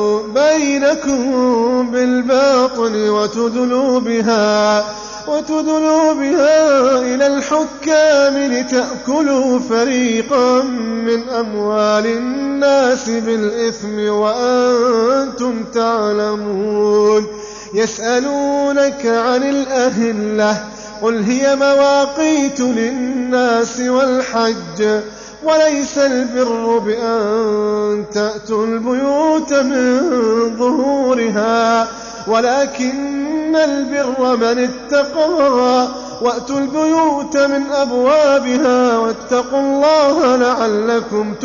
بينكم بالباطل وتدلوا بها وتدلوا بها إلى الحكام لتأكلوا فريقا من أموال الناس بالإثم وأنتم تعلمون يسألونك عن الأهلة قل هي مواقيت للناس والحج وليس البر بأن تأتوا البيوت من ظهورها ولكن البر من اتقى وأتوا البيوت من أبوابها واتقوا الله لعلكم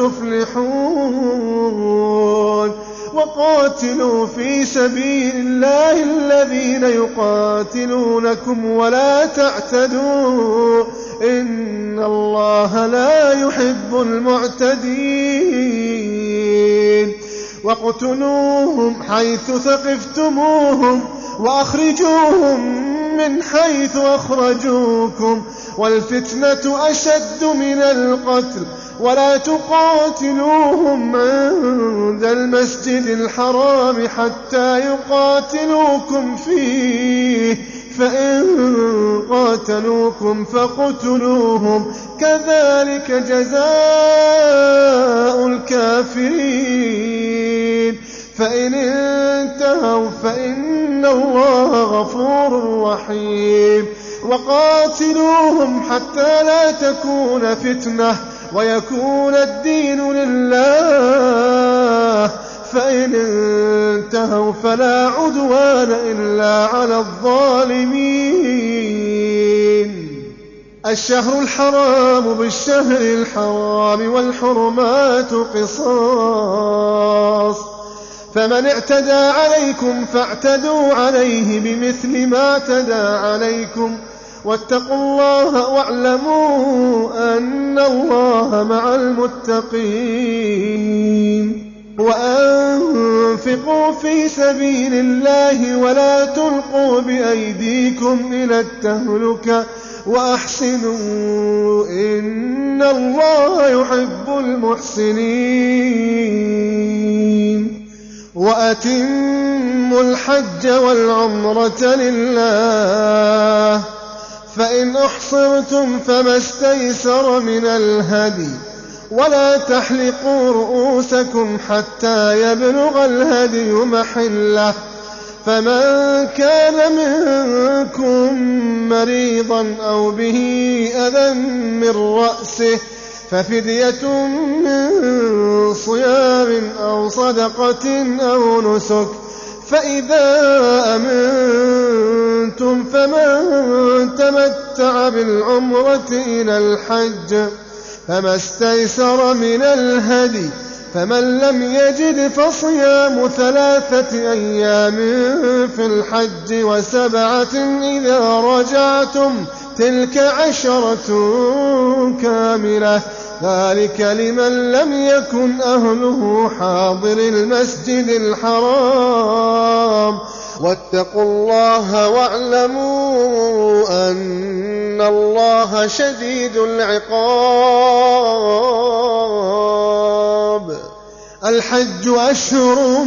تفلحون وقاتلوا في سبيل الله الذين يقاتلونكم ولا تعتدوا إن الله لا يحب المعتدين واقتلوهم حيث ثقفتموهم وأخرجوهم من حيث أخرجوكم والفتنة أشد من القتل ولا تقاتلوهم عند المسجد الحرام حتى يقاتلوكم فيه فإن قاتلوكم فاقتلوهم كذلك جزاء الكافرين فإن انتهوا فإن الله غفور رحيم وقاتلوهم حتى لا تكون فتنة ويكون الدين لله فإن انتهوا فلا عدوان إلا على الظالمين الشهر الحرام بالشهر الحرام والحرمات قصاص فمن اعتدى عليكم فاعتدوا عليه بمثل ما اعتدى عليكم واتقوا الله واعلموا أن الله مع المتقين وأنفقوا في سبيل الله ولا تلقوا بأيديكم إلى التهلكة وأحسنوا إن الله يحب المحسنين وأتموا الحج والعمرة لله فإن أحصرتم فما استيسر من الهدي ولا تحلقوا رؤوسكم حتى يبلغ الهدي محله فمن كان منكم مريضا أو به أذى من رأسه ففدية من صيام أو صدقة أو نسك فإذا أمنتم فمن تمتع بالعمرة إلى الحج فما استيسر من الهدي فمن لم يجد فصيام ثلاثة أيام في الحج وسبعة إذا رجعتم تلك عشرة كاملة ذلك لمن لم يكن أهله حاضر المسجد الحرام واتقوا الله واعلموا أن الله شديد العقاب الحج أشهر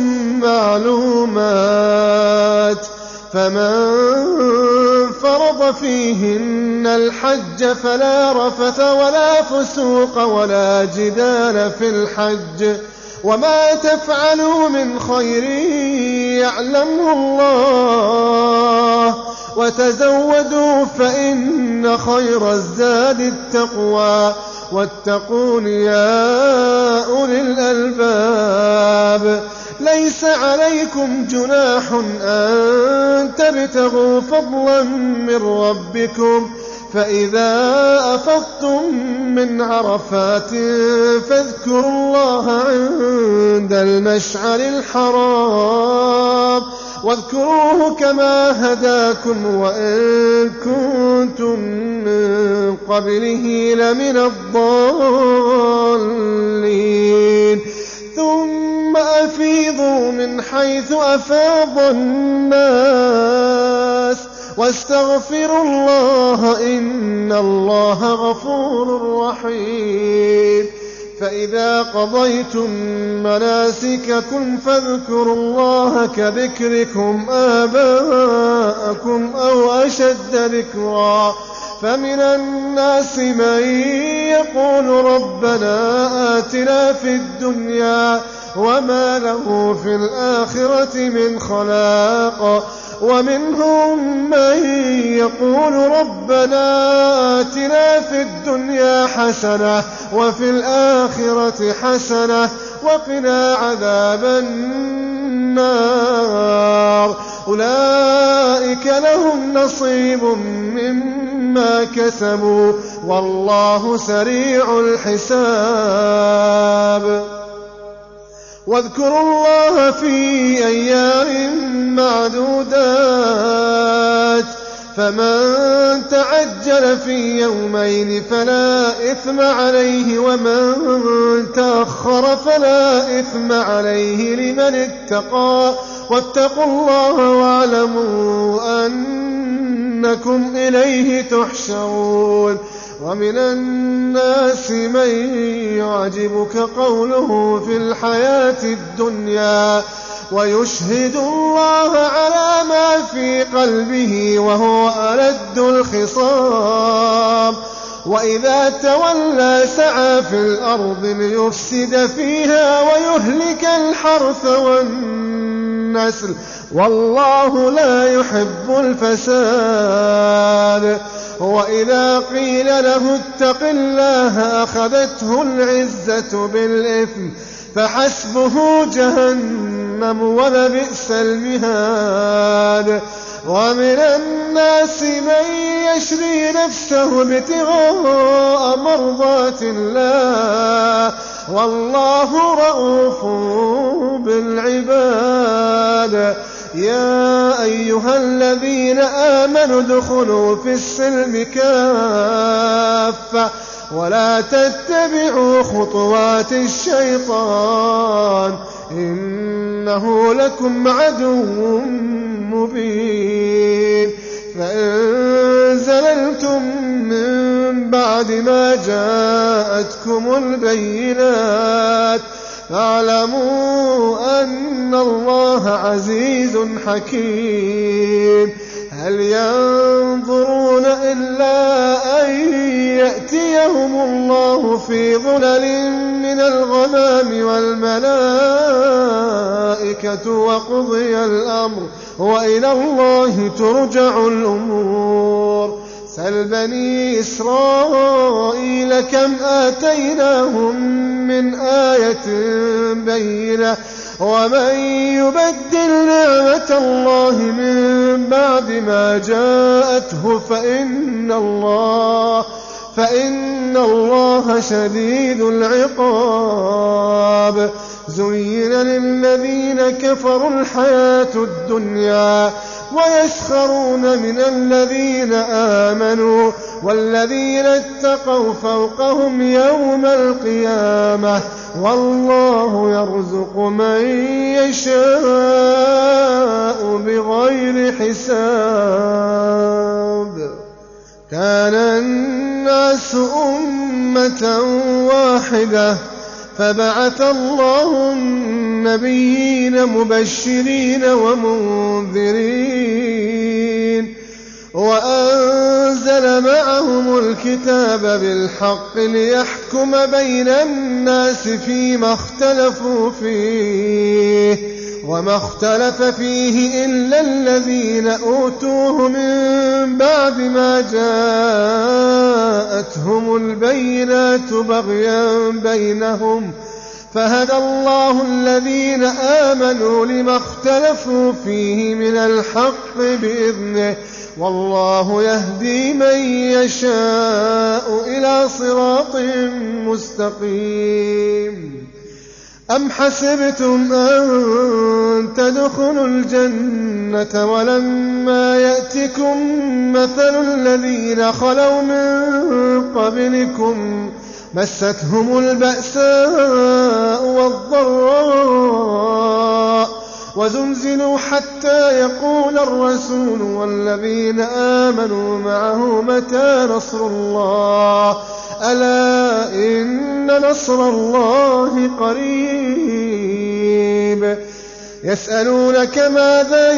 معلومات فمن فرض فيهن الحج فلا رفث ولا فسوق ولا جدال في الحج وما تفعلوا من خير يعلمه الله وتزودوا فإن خير الزاد التقوى واتقون يا أولي الألباب ليس ليس عليكم جناح أن تبتغوا فضلا من ربكم فإذا أفضتم من عرفات فاذكروا الله عند المشعر الحرام واذكروه كما هداكم وإن كنتم من قبله لمن الضالين ثم أفيضوا من حيث أفاض الناس واستغفروا الله إن الله غفور رحيم فإذا قضيتم مناسككم فاذكروا الله كذكركم آباءكم أو أشد ذكرا فمن الناس من يقول ربنا آتنا في الدنيا وما له في الآخرة من خلاق ومنهم من يقول ربنا آتنا في الدنيا حسنة وفي الآخرة حسنة وقنا عذاب النار أولئك لهم نصيب مما كسبوا والله سريع الحساب واذكروا الله في أيام معدودات فمن تعجل في يومين فلا إثم عليه ومن تأخر فلا إثم عليه لمن اتقى واتقوا الله واعلموا أنكم إليه تحشرون ومن الناس من يعجبك قوله في الحياة الدنيا ويشهد الله على ما في قلبه وهو ألد الخصام وإذا تولى سعى في الأرض ليفسد فيها ويهلك الحرث والنسل والله لا يحب الفساد وإذا قيل له اتق الله أخذته العزة بالإثم فحسبه جهنم ولبئس المهاد ومن الناس من يشري نفسه ابتغاء مرضات الله والله رءوف بالعباد يا أيها الذين آمنوا ادخلوا في السلم كافة ولا تتبعوا خطوات الشيطان إنه لكم عدو مبين فإن زللتم من بعد ما جاءتكم البينات فاعلموا أن الله عزيز حكيم هل ينظرون إلا أن يأتيهم الله في ظلل من الغمام والملائكة وقضي الأمر وإلى الله ترجع الأمور سل بني إسرائيل كم آتيناهم من آية بينة ومن يبدل نعمة الله من بعد ما جاءته فإن الله فإن الله شديد العقاب زين للذين كفروا الحياة الدنيا ويسخرون من الذين آمنوا والذين اتقوا فوقهم يوم القيامة والله يرزق من يشاء بغير حساب كان الناس أمة واحدة فبعث الله النبيين مبشرين ومنذرين وأنزل معهم الكتاب بالحق ليحكم بين الناس فيما اختلفوا فيه وما اختلف فيه إلا الذين أوتوه من بعد ما جاءتهم البينات بغيا بينهم فهدى الله الذين آمنوا لما اختلفوا فيه من الحق بإذنه والله يهدي من يشاء إلى صراط مستقيم. أم حسبتم أن تدخلوا الجنة ولما يأتكم مثل الذين خلوا من قبلكم مستهم البأساء والضراء وزلزلوا حتى يقول الرسول والذين آمنوا معه متى نصر الله ألا إن نصر الله قريب. يسألونك ماذا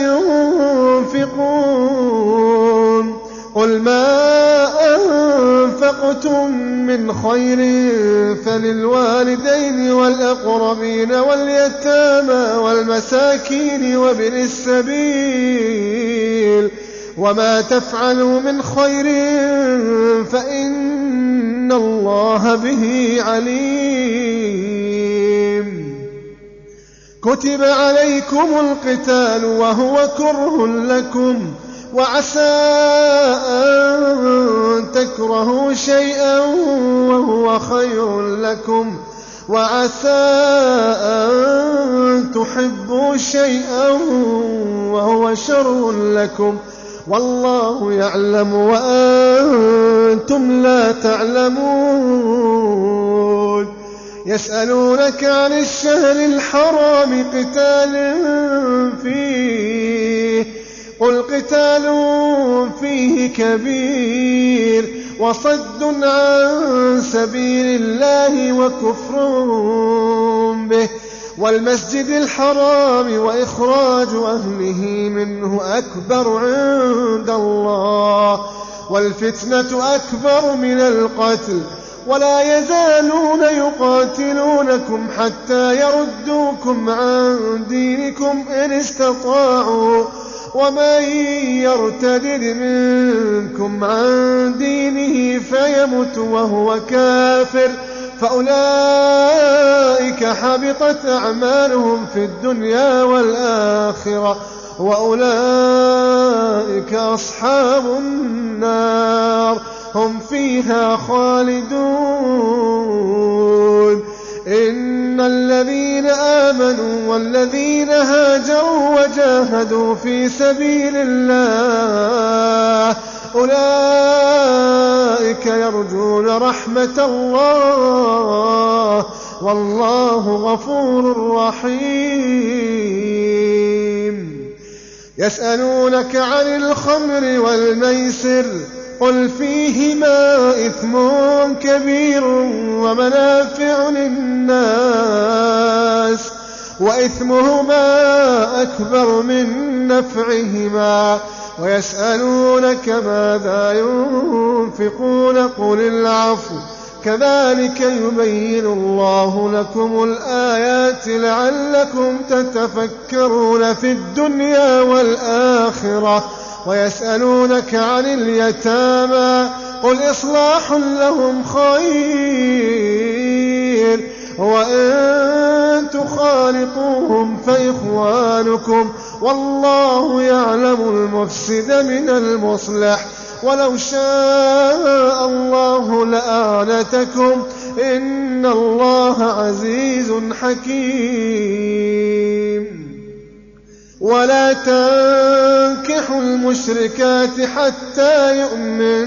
ينفقون قل ما أنفقتم من خير فللوالدين والأقربين واليتامى والمساكين وابن السبيل وما تفعلوا من خير فإن الله به عليم. كتب عليكم القتال وهو كره لكم وعسى أن تكرهوا شيئا وهو خير لكم وعسى أن تحبوا شيئا وهو شر لكم والله يعلم وأنتم لا تعلمون. يسألونك عن الشهر الحرام قتال فيه قل قتال فيه كبير وصد عن سبيل الله وكفر به والمسجد الحرام وإخراج أهله منه أكبر عند الله والفتنة أكبر من القتل ولا يزالون يقاتلونكم حتى يردوكم عن دينكم إن استطاعوا ومن يرتدد منكم عن دينه فيمت وهو كافر فأولئك حبطت أعمالهم في الدنيا والآخرة وأولئك أصحاب النار هم فيها خالدون. إن الذين آمنوا والذين هاجروا وجاهدوا في سبيل الله أولئك يرجون رحمة الله والله غفور رحيم. يسألونك عن الخمر والميسر قل فيهما إثم كبير ومنافع للناس وإثمهما أكبر من نفعهما ويسألونك ماذا ينفقون قل العفو كذلك يبين الله لكم الآيات لعلكم تتفكرون في الدنيا والآخرة. ويسألونك عن اليتامى قل إصلاح لهم خير وإن تخالطوهم فإخوانكم والله يعلم المفسد من المصلح ولو شاء الله لأعنتكم إن الله عزيز حكيم. ولا تنكحوا المشركات حتى يؤمن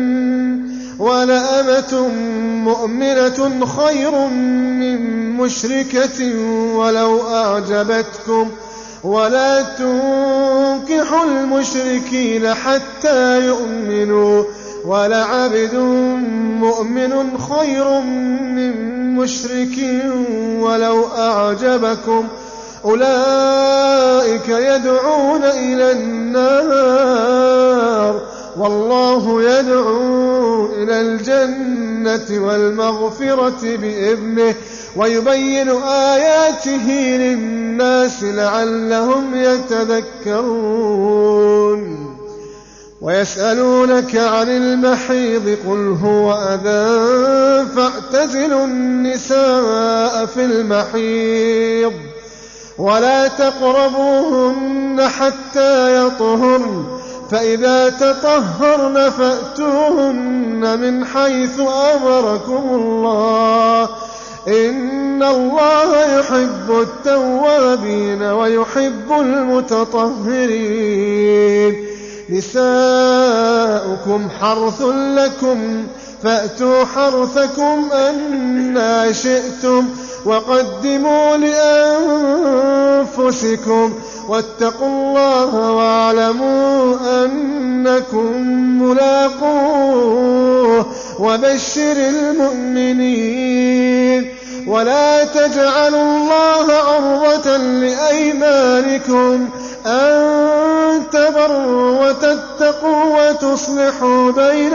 ولأمة مؤمنة خير من مشركة ولو أعجبتكم ولا تنكحوا المشركين حتى يؤمنوا ولعبد مؤمن خير من مشرك ولو أعجبكم أولئك يدعون إلى النار والله يدعو إلى الجنة والمغفرة بإذنه ويبين آياته للناس لعلهم يتذكرون. ويسألونك عن المحيض قل هو أذى فاعتزلوا النساء في المحيض ولا تقربوهن حتى يطهرن فإذا تطهرن فأتوهن من حيث أمركم الله إن الله يحب التوابين ويحب المتطهرين نساؤكم حرث لكم فأتوا حرثكم أنى شئتم وقدموا لأنفسكم واتقوا الله واعلموا أنكم ملاقوه وبشر المؤمنين ولا تجعلوا الله عرضة لأيمانكم أن تبروا وتتقوا وتصلحوا بين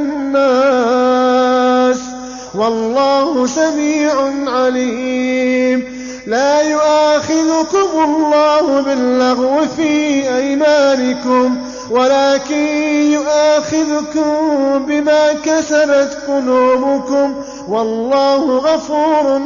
الناس والله سميع عليم لا يؤاخذكم الله باللغو في أيمانكم ولكن يؤاخذكم بما كسبت قلوبكم والله غفور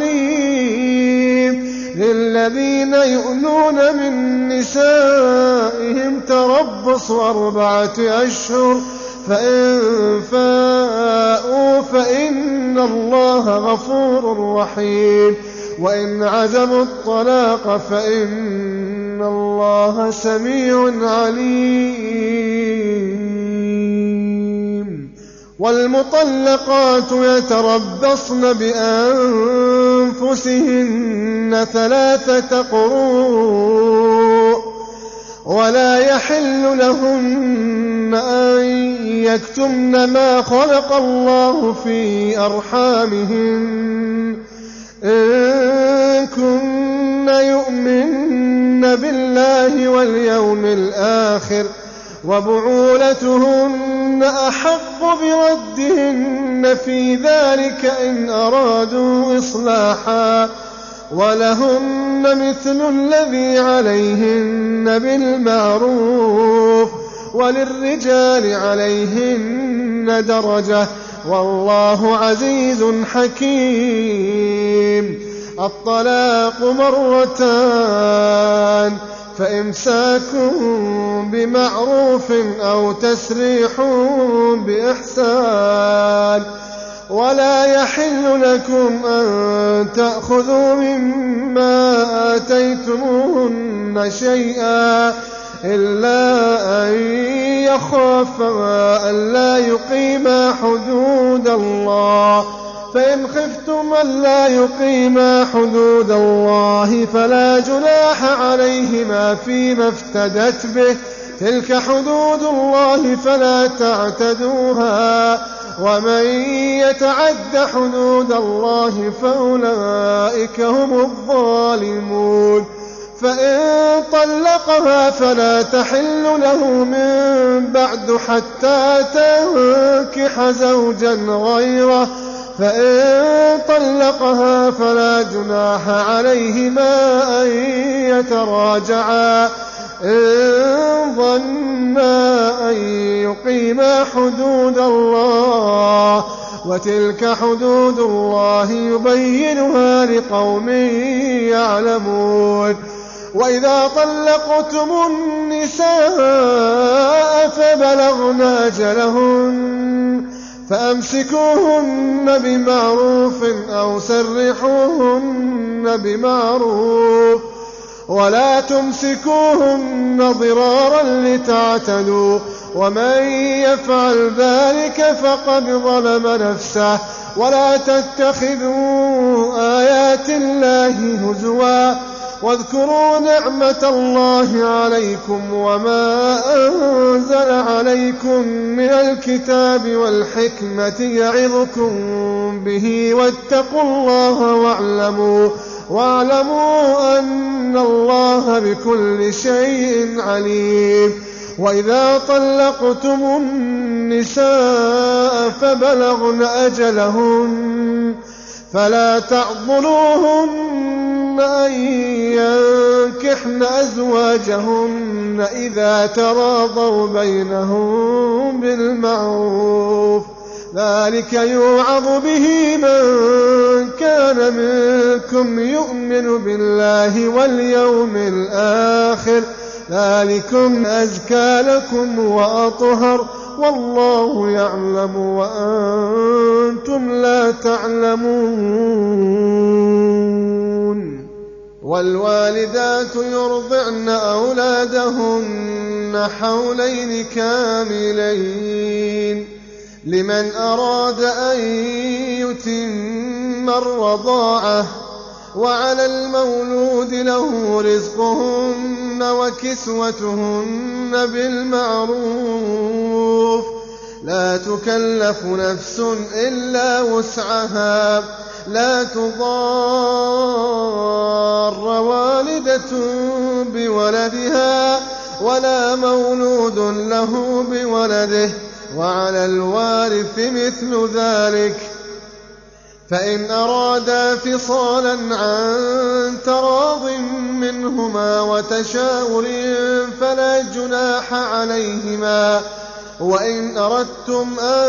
حليم للذين يؤلون من نسائهم تربص أربعة أشهر فإن فاءوا فإن الله غفور رحيم وإن عزموا الطلاق فإن الله سميع عليم والمطلقات يتربصن بأنفسهن ثلاثة قروء ولا يحل لهن أن يكتمن ما خلق الله في أرحامهن إن كن يؤمن بالله واليوم الآخر وبعولتهن أحق بردهن في ذلك إن أرادوا إصلاحا ولهن مثل الذي عليهن بالمعروف وللرجال عليهن درجة والله عزيز حكيم الطلاق مرتان فإمساك بمعروف أو تسريح بإحسان ولا يحل لكم أن تأخذوا مما آتيتموهن شيئا إلا أن يخافا ألا يقيما حدود الله فإن خفتم ألا يقيما حدود الله فلا جناح عليهما فيما افتدت به تلك حدود الله فلا تعتدوها ومن يتعد حدود الله فأولئك هم الظالمون فإن طلقها فلا تحل له من بعد حتى تنكح زوجا غيره فإن طلقها فلا جناح عليهما أن يتراجعا إن ظنا أن يقيما حدود الله وتلك حدود الله يبينها لقوم يعلمون وإذا طلقتم النساء فبلغن أجلهن فأمسكوهن بمعروف أو سرحوهن بمعروف ولا تمسكوهن ضرارا لتعتدوا ومن يفعل ذلك فقد ظلم نفسه ولا تتخذوا آيات الله هزوا واذكروا نعمة الله عليكم وما أنزل عليكم من الكتاب والحكمة يعظكم به واتقوا الله واعلموا واعلموا أن الله بكل شيء عليم وإذا طلقتم النساء فبلغن أجلهن فلا تعضلوهن أن ينكحن أزواجهن إذا تراضوا بينهم بالمعروف ذلك يوعظ به من كان منكم يؤمن بالله واليوم الآخر ذلكم أزكى لكم وأطهر والله يعلم وأنتم لا تعلمون. والوالدات يرضعن أولادهن حولين كاملين لمن أراد أن يتم الرضاعة وعلى المولود له رزقهن وكسوتهن بالمعروف لا تكلف نفس إلا وسعها لا تضار والدة بولدها ولا مولود له بولده وعلى الوارث مثل ذلك فإن أرادا فصالا عن تراض منهما وتشاور فلا جناح عليهما وإن أردتم أن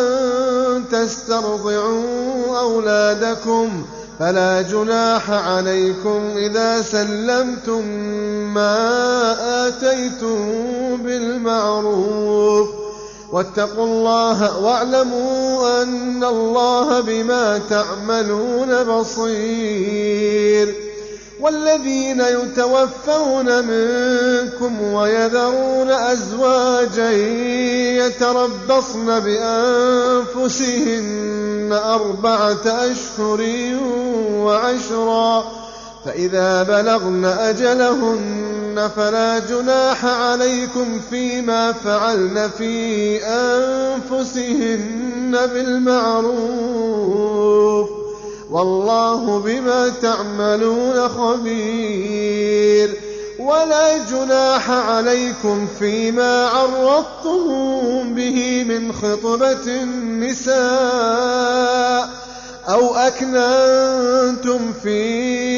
تسترضعوا أولادكم فلا جناح عليكم إذا سلمتم ما آتيتم بالمعروف واتقوا الله واعلموا أن الله بما تعملون بصير. والذين يتوفون منكم ويذرون أزواجا يتربصن بأنفسهن أربعة أشهر وعشرا فإذا بلغن أجلهن فلا جناح عليكم فيما فعلن في أنفسهن بالمعروف والله بما تعملون خبير. ولا جناح عليكم فيما عرضتم به من خطبة النساء أو أكننتم في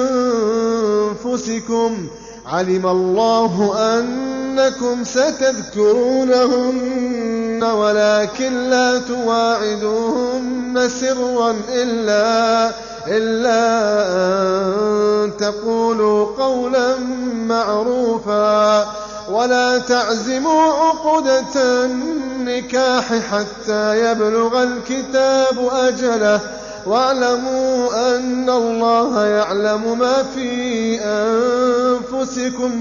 أنفسكم علم الله أنكم ستذكرونهن ولكن لا تواعدوهن سرا إلا, إلا أن تقولوا قولا معروفا ولا تعزموا عقدة النكاح حتى يبلغ الكتاب أجله واعلموا أن الله يعلم ما في أنفسكم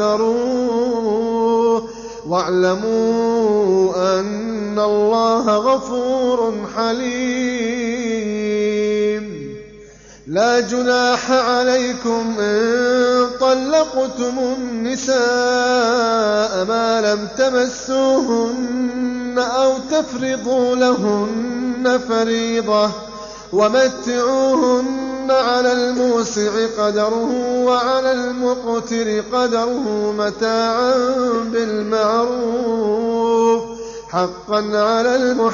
فاحذروه واعلموا أن الله غفور حليم. لا جناح عليكم إن طلقتم النساء ما لم تمسوهن أو تفرضوا لهن فريضة ومتعوهن على الموسع قدره وعلى المقتر قدره متاعا بالمعروف حقا على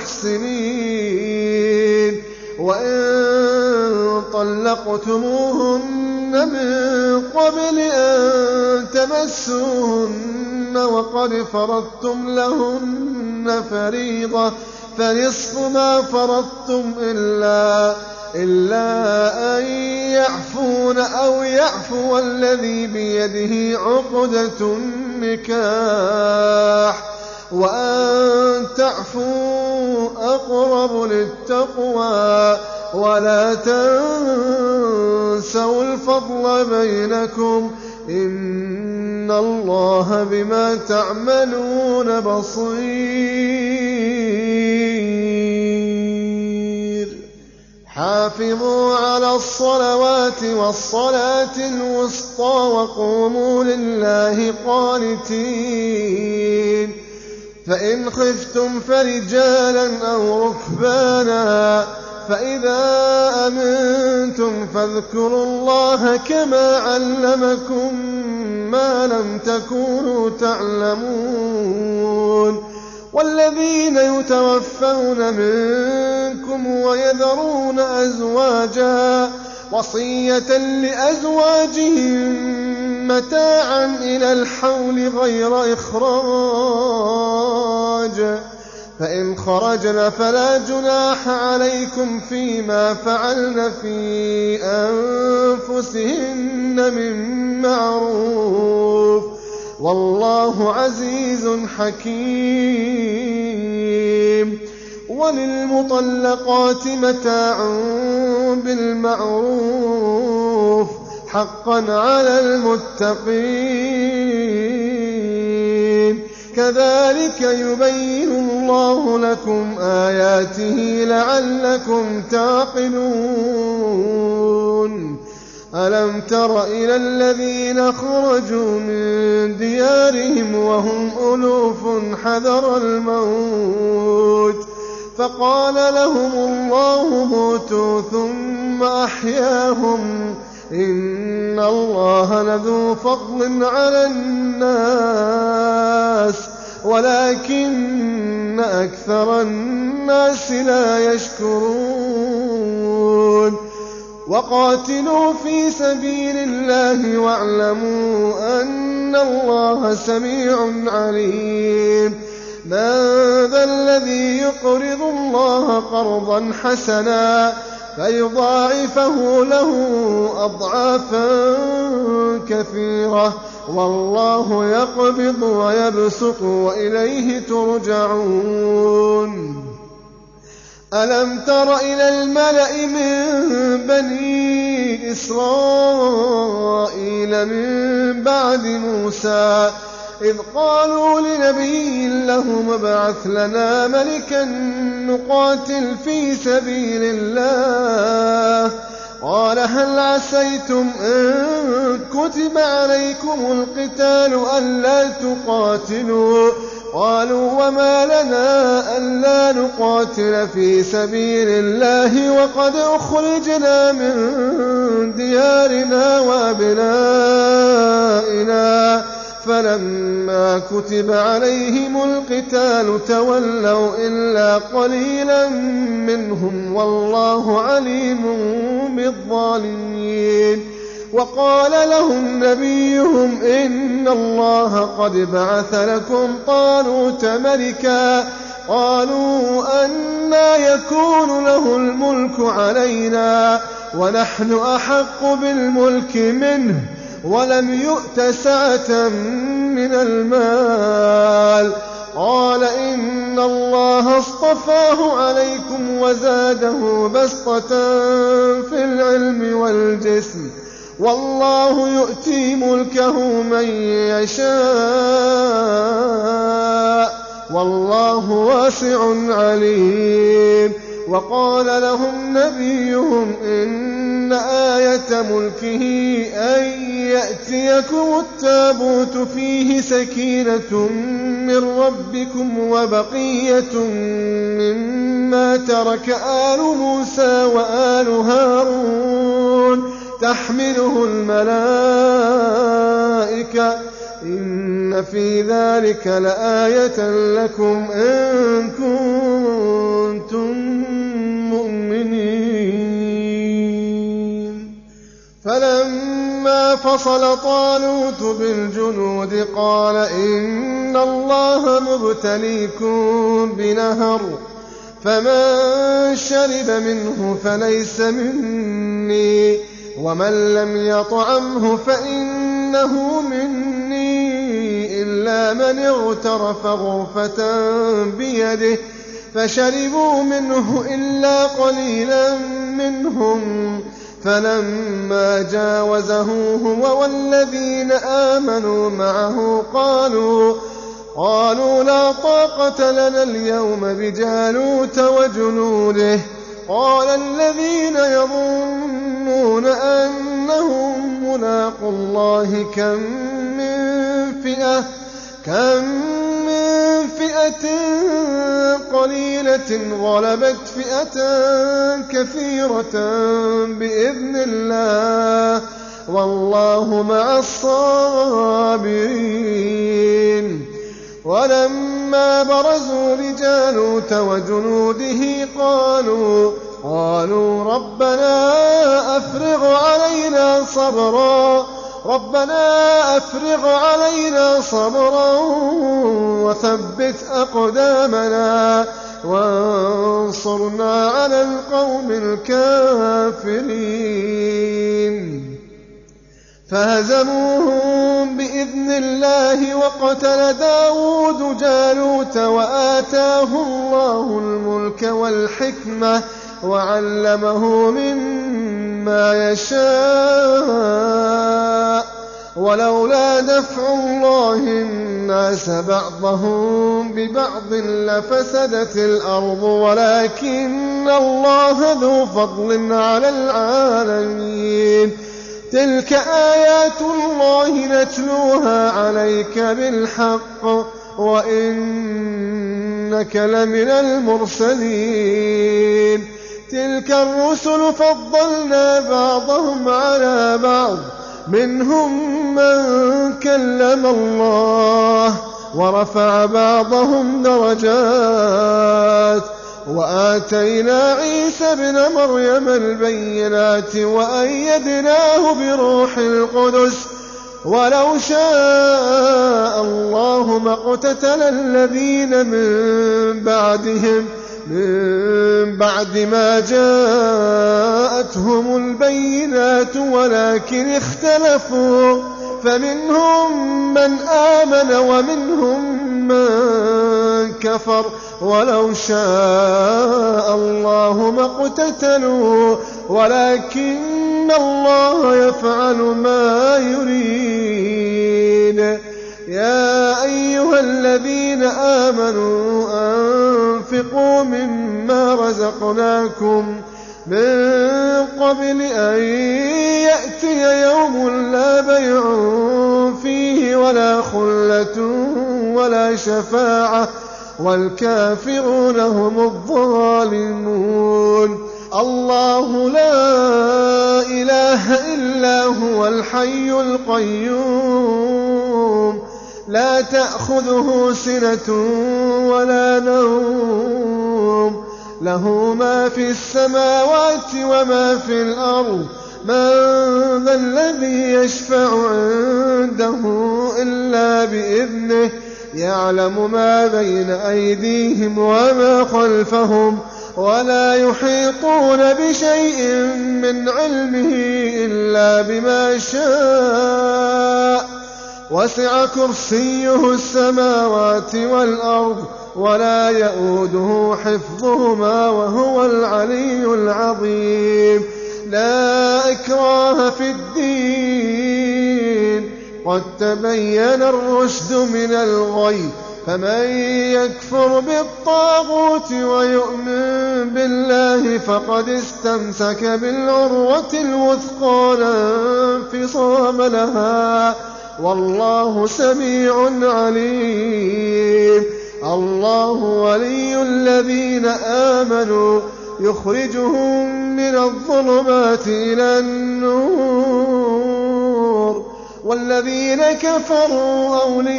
المحسنين. وإن طلقتموهن من قبل أن تمسوهن وقد فرضتم لهن فريضة فنصف ما فرضتم إلا, إلا أن يعفون أو يعفو الذي بيده عقدة النكاح وأن تعفوا أقرب للتقوى ولا تنسوا الفضل بينكم إن الله بما تعملون بصير. حافظوا على الصلوات والصلاة الوسطى وقوموا لله قانتين. فإن خفتم فرجالا أو ركبانا فإذا أمنتم فاذكروا الله كما علمكم ما لم تكونوا تعلمون. والذين يتوفون منكم ويذرون أزواجا وصية لأزواجهم متاعا إلى الحول غير إخراج، فإن خرجن فلا جناح عليكم فيما فعلن في أنفسهن من معروف، والله عزيز حكيم. وللمطلقات متاع بالمعروف حقا على المتقين، كذلك يبين الله لكم آياته لعلكم تعقلون. ألم تر إلى الذين خرجوا من ديارهم وهم ألوف حذر الموت فقال لهم الله موتوا ثم أحياهم، إن الله لذو فضل على الناس ولكن أكثر الناس لا يشكرون. وقاتلوا في سبيل الله واعلموا أن الله سميع عليم. من ذا الذي يقرض الله قرضا حسنا فيضاعفه له أضعافا كثيرة، والله يقبض ويبسط وإليه ترجعون. ألم تر إلى الملأ من بني إسرائيل من بعد موسى إذ قالوا لنبي لهم ابعث لنا ملكا نقاتل في سبيل الله، قال هل عسيتم إن كتب عليكم القتال ألا تقاتلوا؟ قالوا وما لنا ألا نقاتل في سبيل الله وقد أخرجنا من ديارنا وأبنائنا، فلما كتب عليهم القتال تولوا إلا قليلا منهم والله عليم بالظالمين. وقال لهم نبيهم إن الله قد بعث لكم طالوت ملكا، قالوا أنى يكون له الملك علينا ونحن أحق بالملك منه ولم يؤت سعة من المال، قال إن الله اصطفاه عليكم وزاده بسطة في العلم والجسم، والله يؤتي ملكه من يشاء والله واسع عليم. وقال لهم نبيهم إن آية ملكه أن يأتيكم التابوت فيه سكينة من ربكم وبقية مما ترك آل موسى وآل هارون تحمله الملائكة، إن في ذلك لآية لكم إن كنتم مؤمنين. فلما فصل طالوت بالجنود قال إن الله مبتليكم بنهر فمن شرب منه فليس مني ومن لم يطعمه فإنه مني إلا من اغترف غرفة بيده، فشربوا منه إلا قليلا منهم، فلما جاوزه هو والذين آمنوا معه قالوا قالوا لا طاقة لنا اليوم بجالوت وجنوده. قال الذين يظنون أنهم ملاقوا الله كم من فئة كم من فئة قليلة غلبت فئة كثيرة بإذن الله والله مع الصابرين. ولما برزوا لجالوت وجنوده قالوا قالوا ربنا أفرغ علينا صبرا ربنا أفرغ علينا صبرا وثبت أقدامنا وانصرنا على القوم الكافرين فهزموهم بإذن الله وقتل داود جالوت وآتاه الله الملك والحكمة وعلمه مما يشاء ولولا دفع الله الناس بعضهم ببعض لفسدت الأرض ولكن الله ذو فضل على العالمين تلك آيات الله نتلوها عليك بالحق وإنك لمن المرسلين تلك الرسل فضلنا بعضهم على بعض منهم من كلم الله ورفع بعضهم درجات وآتينا عيسى ابن مريم البينات وأيدناه بروح القدس ولو شاء الله ما اقتتل الذين من بعدهم من بعد ما جاءتهم البينات ولكن اختلفوا فمنهم من آمن ومنهم من كفر ولو شاء الله ما اقتتلوا ولكن الله يفعل ما يريد يا أيها الذين آمنوا أنفقوا مما رزقناكم من قبل أن يأتي يوم لا بيع فيه ولا خلة ولا شفاعة والكافرون هم الظالمون الله لا إله إلا هو الحي القيوم لا تأخذه سنة ولا نوم له ما في السماوات وما في الأرض من ذا الذي يشفع عنده إلا بإذنه يعلم ما بين أيديهم وما خلفهم ولا يحيطون بشيء من علمه إلا بما شاء وسع كرسيه السماوات والأرض ولا يؤوده حفظهما وهو العلي العظيم لا إكراه في الدين قد تبين الرشد من الغي فمن يكفر بالطاغوت ويؤمن بالله فقد استمسك بالعروة الوثقى لا انفصام لها والله سميع عليم الله ولي الذين آمنوا يخرجهم من الظلمات إلى النور والذين كفروا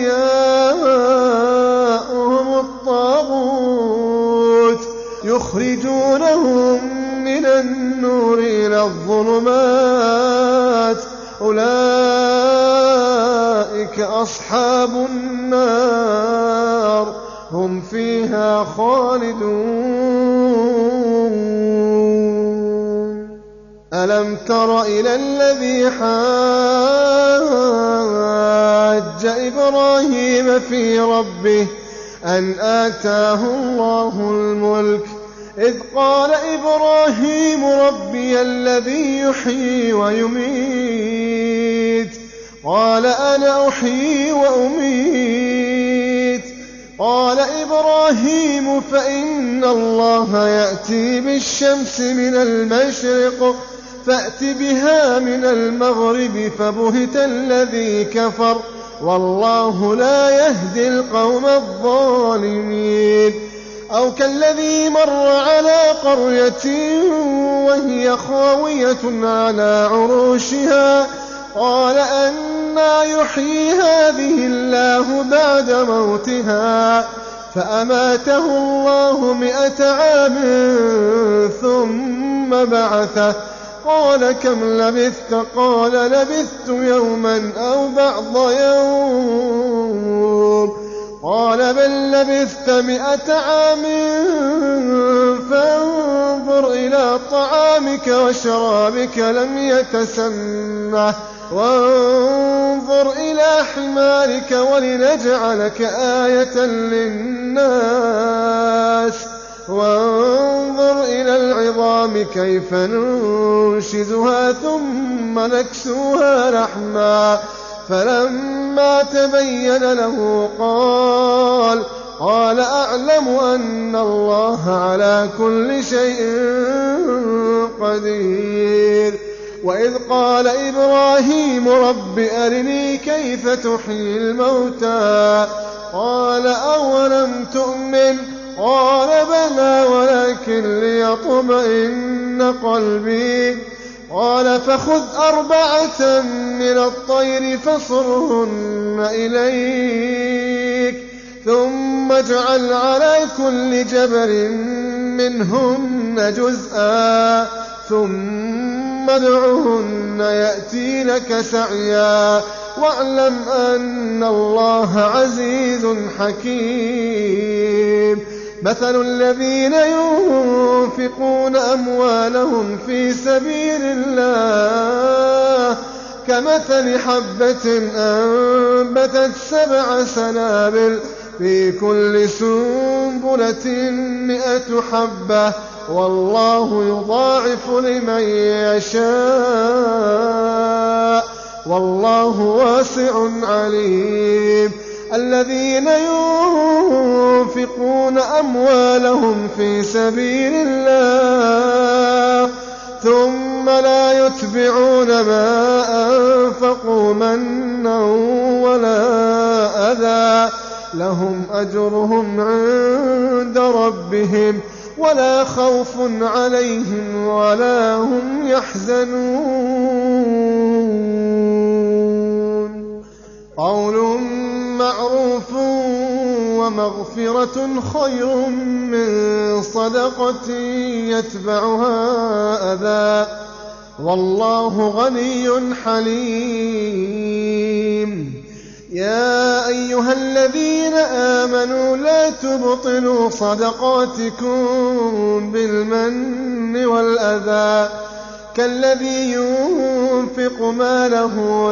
أولياؤهم الطاغوت يخرجونهم من النور إلى الظلمات أولئك أصحاب النار هم فيها خالدون ألم تر إلى الذي حاج إبراهيم في ربه أن آتاه الله الملك إذ قال إبراهيم ربي الذي يحيي ويميت قال أنا أحيي وأميت قال إبراهيم فإن الله يأتي بالشمس من المشرق فأت بها من المغرب فبهت الذي كفر والله لا يهدي القوم الظالمين أو كالذي مر على قرية وهي خاوية على عروشها قال أنى يحيي هذه الله بعد موتها فأماته الله مئة عام ثم بعثه قال كم لبثت؟ قال لبثت يوما أو بعض يوم. قال بل لبثت مئة عام فانظر إلى طعامك وشرابك لم يتسنه وانظر إلى حمارك ولنجعلك آية للناس وانظر إلى العظام كيف ننشزها ثم نكسوها لحما. فلما تبين له قال قال أعلم أن الله على كل شيء قدير. وإذ قال إبراهيم رب أرني كيف تحيي الموتى قال أولم تؤمن قال بلى ولكن ليطمئن قلبي. قال فخذ أربعة من الطير فصرهن إليك ثم اجعل على كل جبل منهن جزءا ثم ادعهن يأتينك سعيا واعلم أن الله عزيز حكيم. مثل الذين ينفقون أموالهم في سبيل الله كمثل حبة أنبتت سبع سنابل في كل سنبلة مئة حبة والله يضاعف لمن يشاء والله واسع عليم. الذين ينفقون أموالهم في سبيل الله ثم لا يتبعون ما أنفقوا منا ولا أذى لهم أجرهم عند ربهم ولا خوف عليهم ولا هم يحزنون. قول معروف ومغفرة خير من صدقة يتبعها أذى والله غني حليم. يا أيها الذين آمنوا لا تبطلوا صدقاتكم بالمن والأذى كالذي ينفق ماله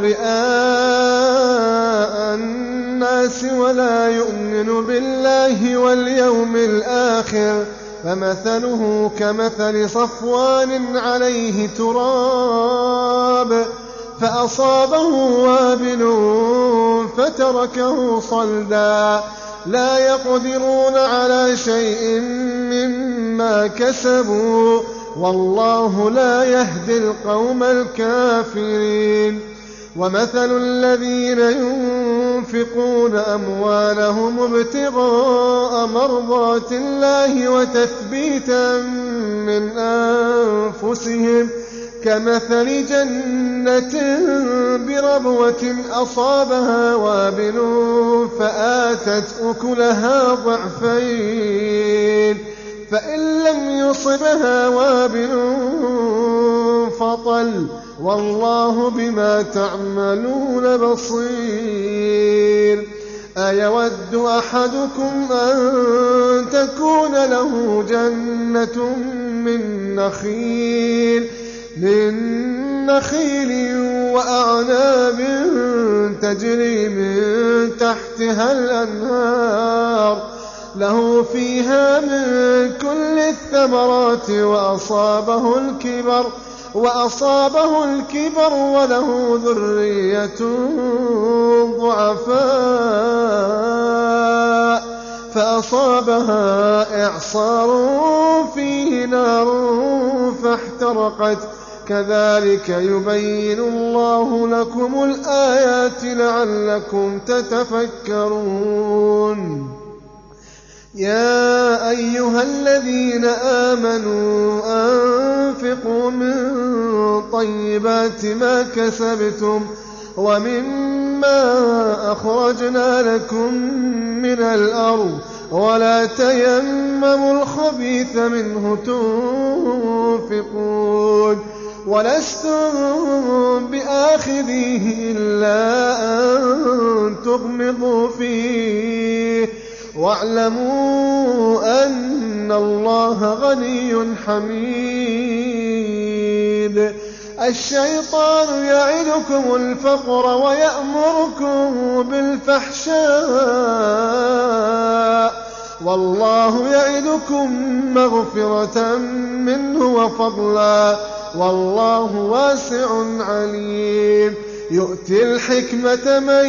رئاء الناس ولا يؤمن بالله واليوم الآخر فمثله كمثل صفوان عليه تراب فأصابه وابل فتركه صلدا لا يقدرون على شيء مما كسبوا والله لا يهدي القوم الكافرين. ومثل الذين ينفقون أموالهم ابتغاء مرضات الله وتثبيتا من أنفسهم كمثل جنة بربوة أصابها وابل فآتت أكلها ضعفين فإن لم يصبها وابل فطل والله بما تعملون بصير. أيود أحدكم أن تكون له جنة من نخيل من نخيل وأعناب تجري من تحتها الأنهار له فيها من كل الثمرات وأصابه الكبر وأصابه الكبر وله ذرية ضعفاء فأصابها إعصار فيه نار فاحترقت كذلك يبين الله لكم الآيات لعلكم تتفكرون. يا أيها الذين آمنوا أنفقوا من طيبات ما كسبتم ومما أخرجنا لكم من الأرض ولا تيمموا الخبيث منه تنفقون ولستم بآخذيه إلا أن تغمضوا فيه واعلموا أن الله غني حميد. الشيطان يعدكم الفقر ويأمركم بالفحشاء والله يعدكم مغفرة منه وفضلا والله واسع عليم. يؤتي الحكمة من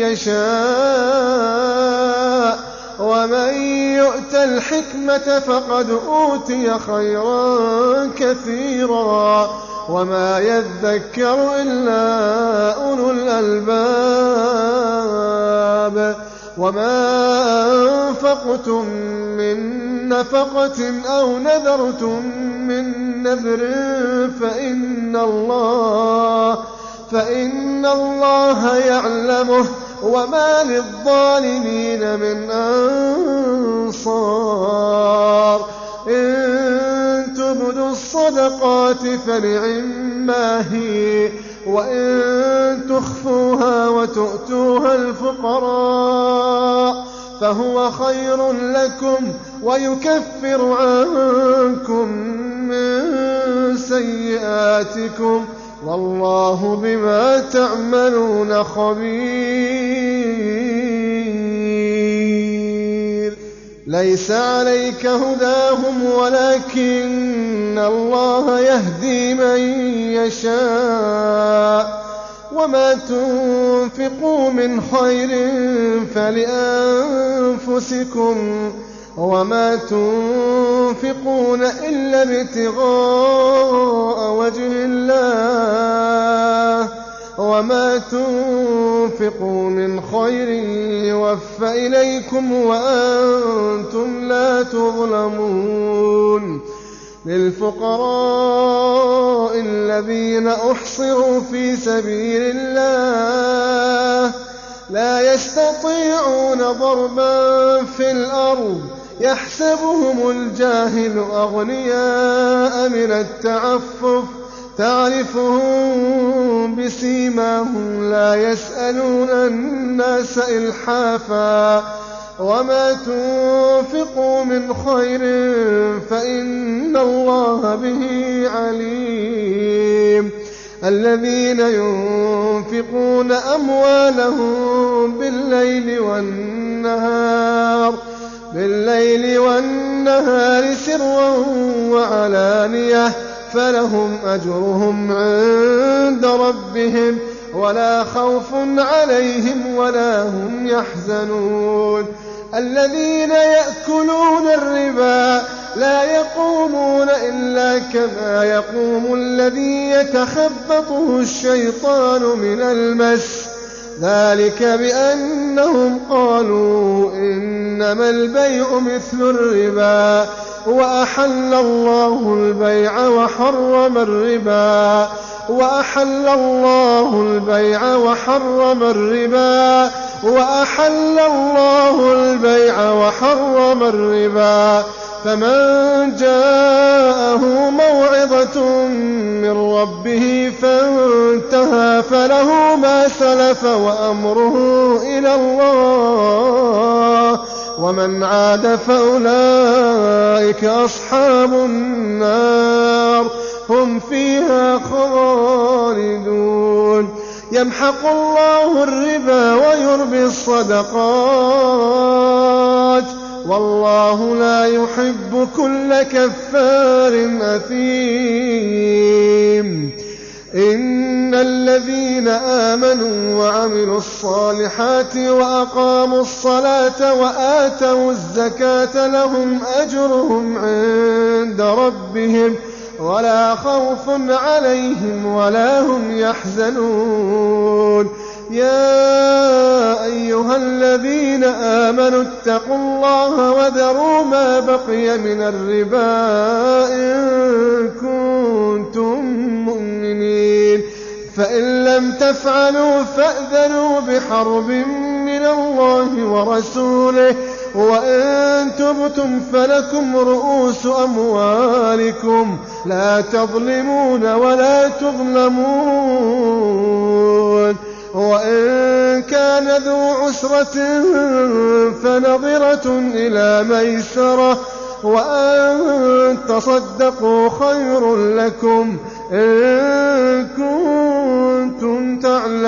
يشاء ومن يؤت الحكمة فقد أوتي خيرا كثيرا وما يذكر إلا أولو الألباب. وما أنفقتم من نفقة أو نذرتم من نذر فإن الله فإن الله يعلمه وما للظالمين من أنصار. إن تبدوا الصدقات فنعما هي وإن تخفوها وتؤتوها الفقراء فهو خير لكم ويكفر عنكم من سيئاتكم والله بما تعملون خبير. ليس عليك هداهم ولكن الله يهدي من يشاء وما تنفقوا من خير فلأنفسكم وما تنفقون إلا ابتغاء وجه الله وما تنفقوا من خير يوفى إليكم وأنتم لا تظلمون. للفقراء الذين أحصروا في سبيل الله لا يستطيعون ضربا في الأرض يحسبهم الجاهل أغنياء من التعفف تعرفهم بسيماهم لا يسألون الناس إلحافا وما تنفقوا من خير فإن الله به عليم. الذين ينفقون أموالهم بالليل والنهار بالليل والنهار سرا وعلانية فلهم أجرهم عند ربهم ولا خوف عليهم ولا هم يحزنون. الذين يأكلون الربا لا يقومون إلا كما يقوم الذي يتخبطه الشيطان من المس ذلك بأنهم قالوا إنما البيع مثل الربا وأحل الله البيع وحرم الربا وأحل الله البيع وحرم الربا وأحل الله البيع وحرم الربا فمن جاءه موعظة من ربه فانتهى فله ما سلف وأمره إلى الله ومن عاد فأولئك أصحاب النار هم فيها خالدون. يمحق الله الربا ويربي الصدقات والله لا يحب كل كفار أثيم. إن الذين آمنوا وعملوا الصالحات وأقاموا الصلاة وآتوا الزكاة لهم أجرهم عند ربهم ولا خوف عليهم ولا هم يحزنون. يا أيها الذين آمنوا اتقوا الله وذروا ما بقي من الربا إن كنتم مؤمنين فإن لم تفعلوا فأذنوا بحرب من الله ورسوله وإن تبتم فلكم رؤوس أموالكم لا تظلمون ولا تظلمون. وإن كان ذو عسرة فنظرة إلى ميسرة وأن تصدقوا خير لكم إن كنتم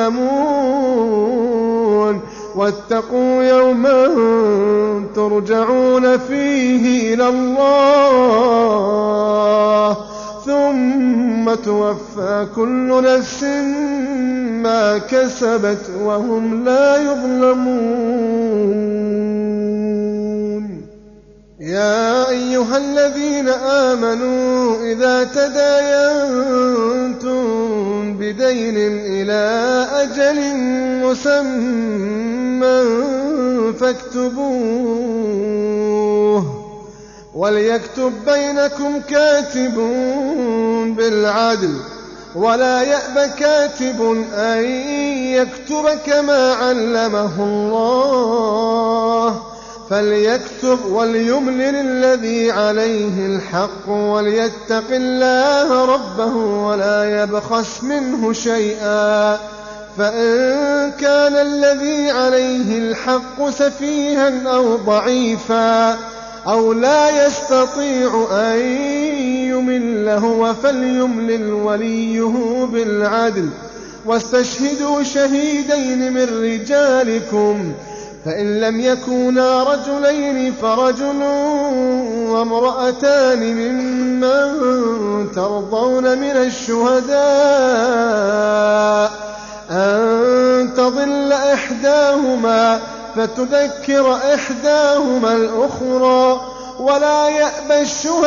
تعلمون. واتقوا يوما ترجعون فيه إلى الله ثم توفى كل نفس ما كسبت وهم لا يظلمون. يا أيها الذين آمنوا إذا تداينتم بدين إلى أجل مسمى فاكتبوه وليكتب بينكم كاتب بالعدل ولا يأب كاتب أن يكتب كما علمه الله فليكتب وليملل الذي عليه الحق وليتق الله ربه ولا يبخس منه شيئا فإن كان الذي عليه الحق سفيها أو ضعيفا أو لا يستطيع أن يمل هو فليملل وليه بالعدل واستشهدوا شهيدين من رجالكم فإن لم يكونا رجلين فرجل وامرأتان ممن ترضون من الشهداء أن تضل إحداهما فتذكر إحداهما الأخرى ولا يأبى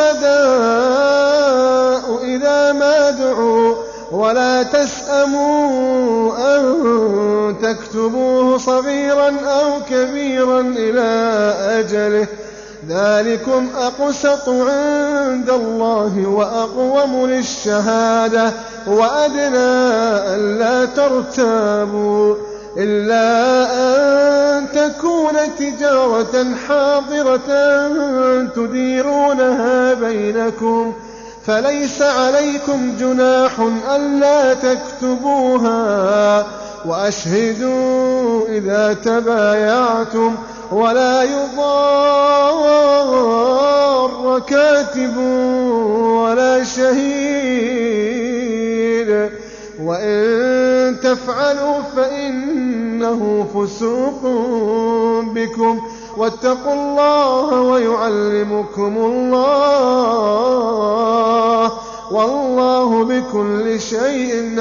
الشهداء إذا ما دعوا ولا تسأموا أن تكتبوه صغيرا أو كبيرا إلى أجله ذلكم أقسط عند الله وأقوم للشهادة وأدنى ألا ترتابوا إلا أن تكون تجارة حاضرة تديرونها بينكم فليس عليكم جناح ألا تكتبوها وأشهدوا إذا تبايعتم ولا يضار كاتب ولا شهيد وإن تفعلوا فإنه فسوق بكم واتقوا الله ويعلمكم الله والله بكل شيء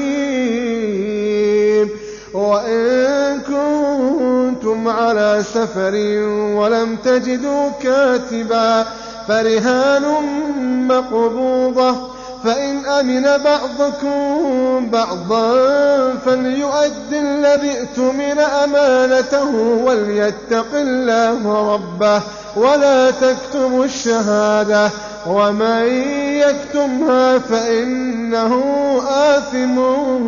عليم. وإن كنتم على سفر ولم تجدوا كاتبا فرهان مقبوضة فإن أمن بعضكم بعضا فليؤد الذي اؤتمن أمانته وليتق الله ربه ولا تكتموا الشهادة ومن يكتمها فإنه آثم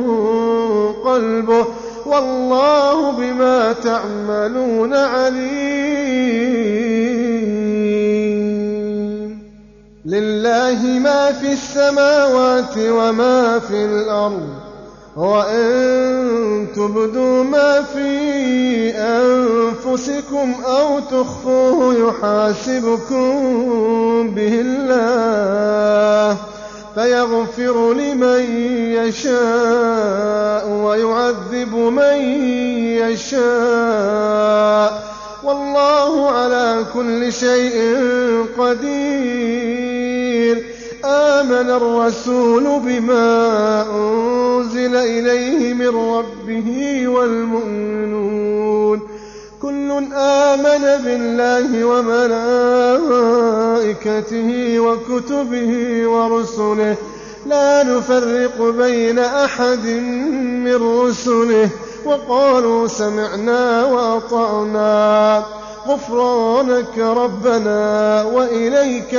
قلبه والله بما تعملون عليم. لله ما في السماوات وما في الأرض وإن تبدوا ما في أنفسكم أو تخفوه يحاسبكم به الله فيغفر لمن يشاء ويعذب من يشاء والله على كل شيء قدير. آمن الرسول بما أنزل إليه من ربه والمؤمنون كل آمن بالله وملائكته وكتبه ورسله لا نفرق بين أحد من رسله وقالوا سمعنا وأطعنا غفرانك ربنا وإليك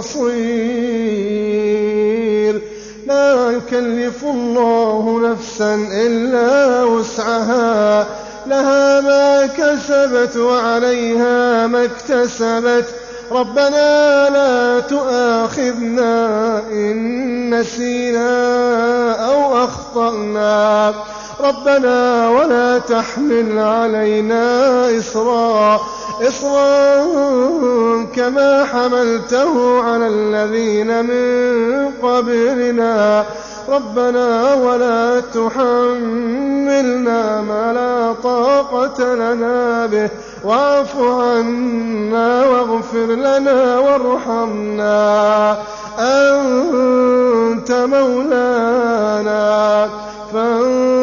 المصير. لا يكلف الله نفسا إلا وسعها لها ما ما كسبت وعليها ما اكتسبت ربنا لا تؤاخذنا إن نسينا أو أخطأنا ربنا ولا تحمل علينا إصرا إصرا كما حملته على الذين من قبلنا ربنا ولا تحملنا ما لا طاقة لنا به واعف عنا واغفر لنا وارحمنا أنت مولانا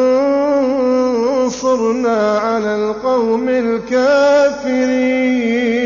فانصرنا على القوم الكافرين.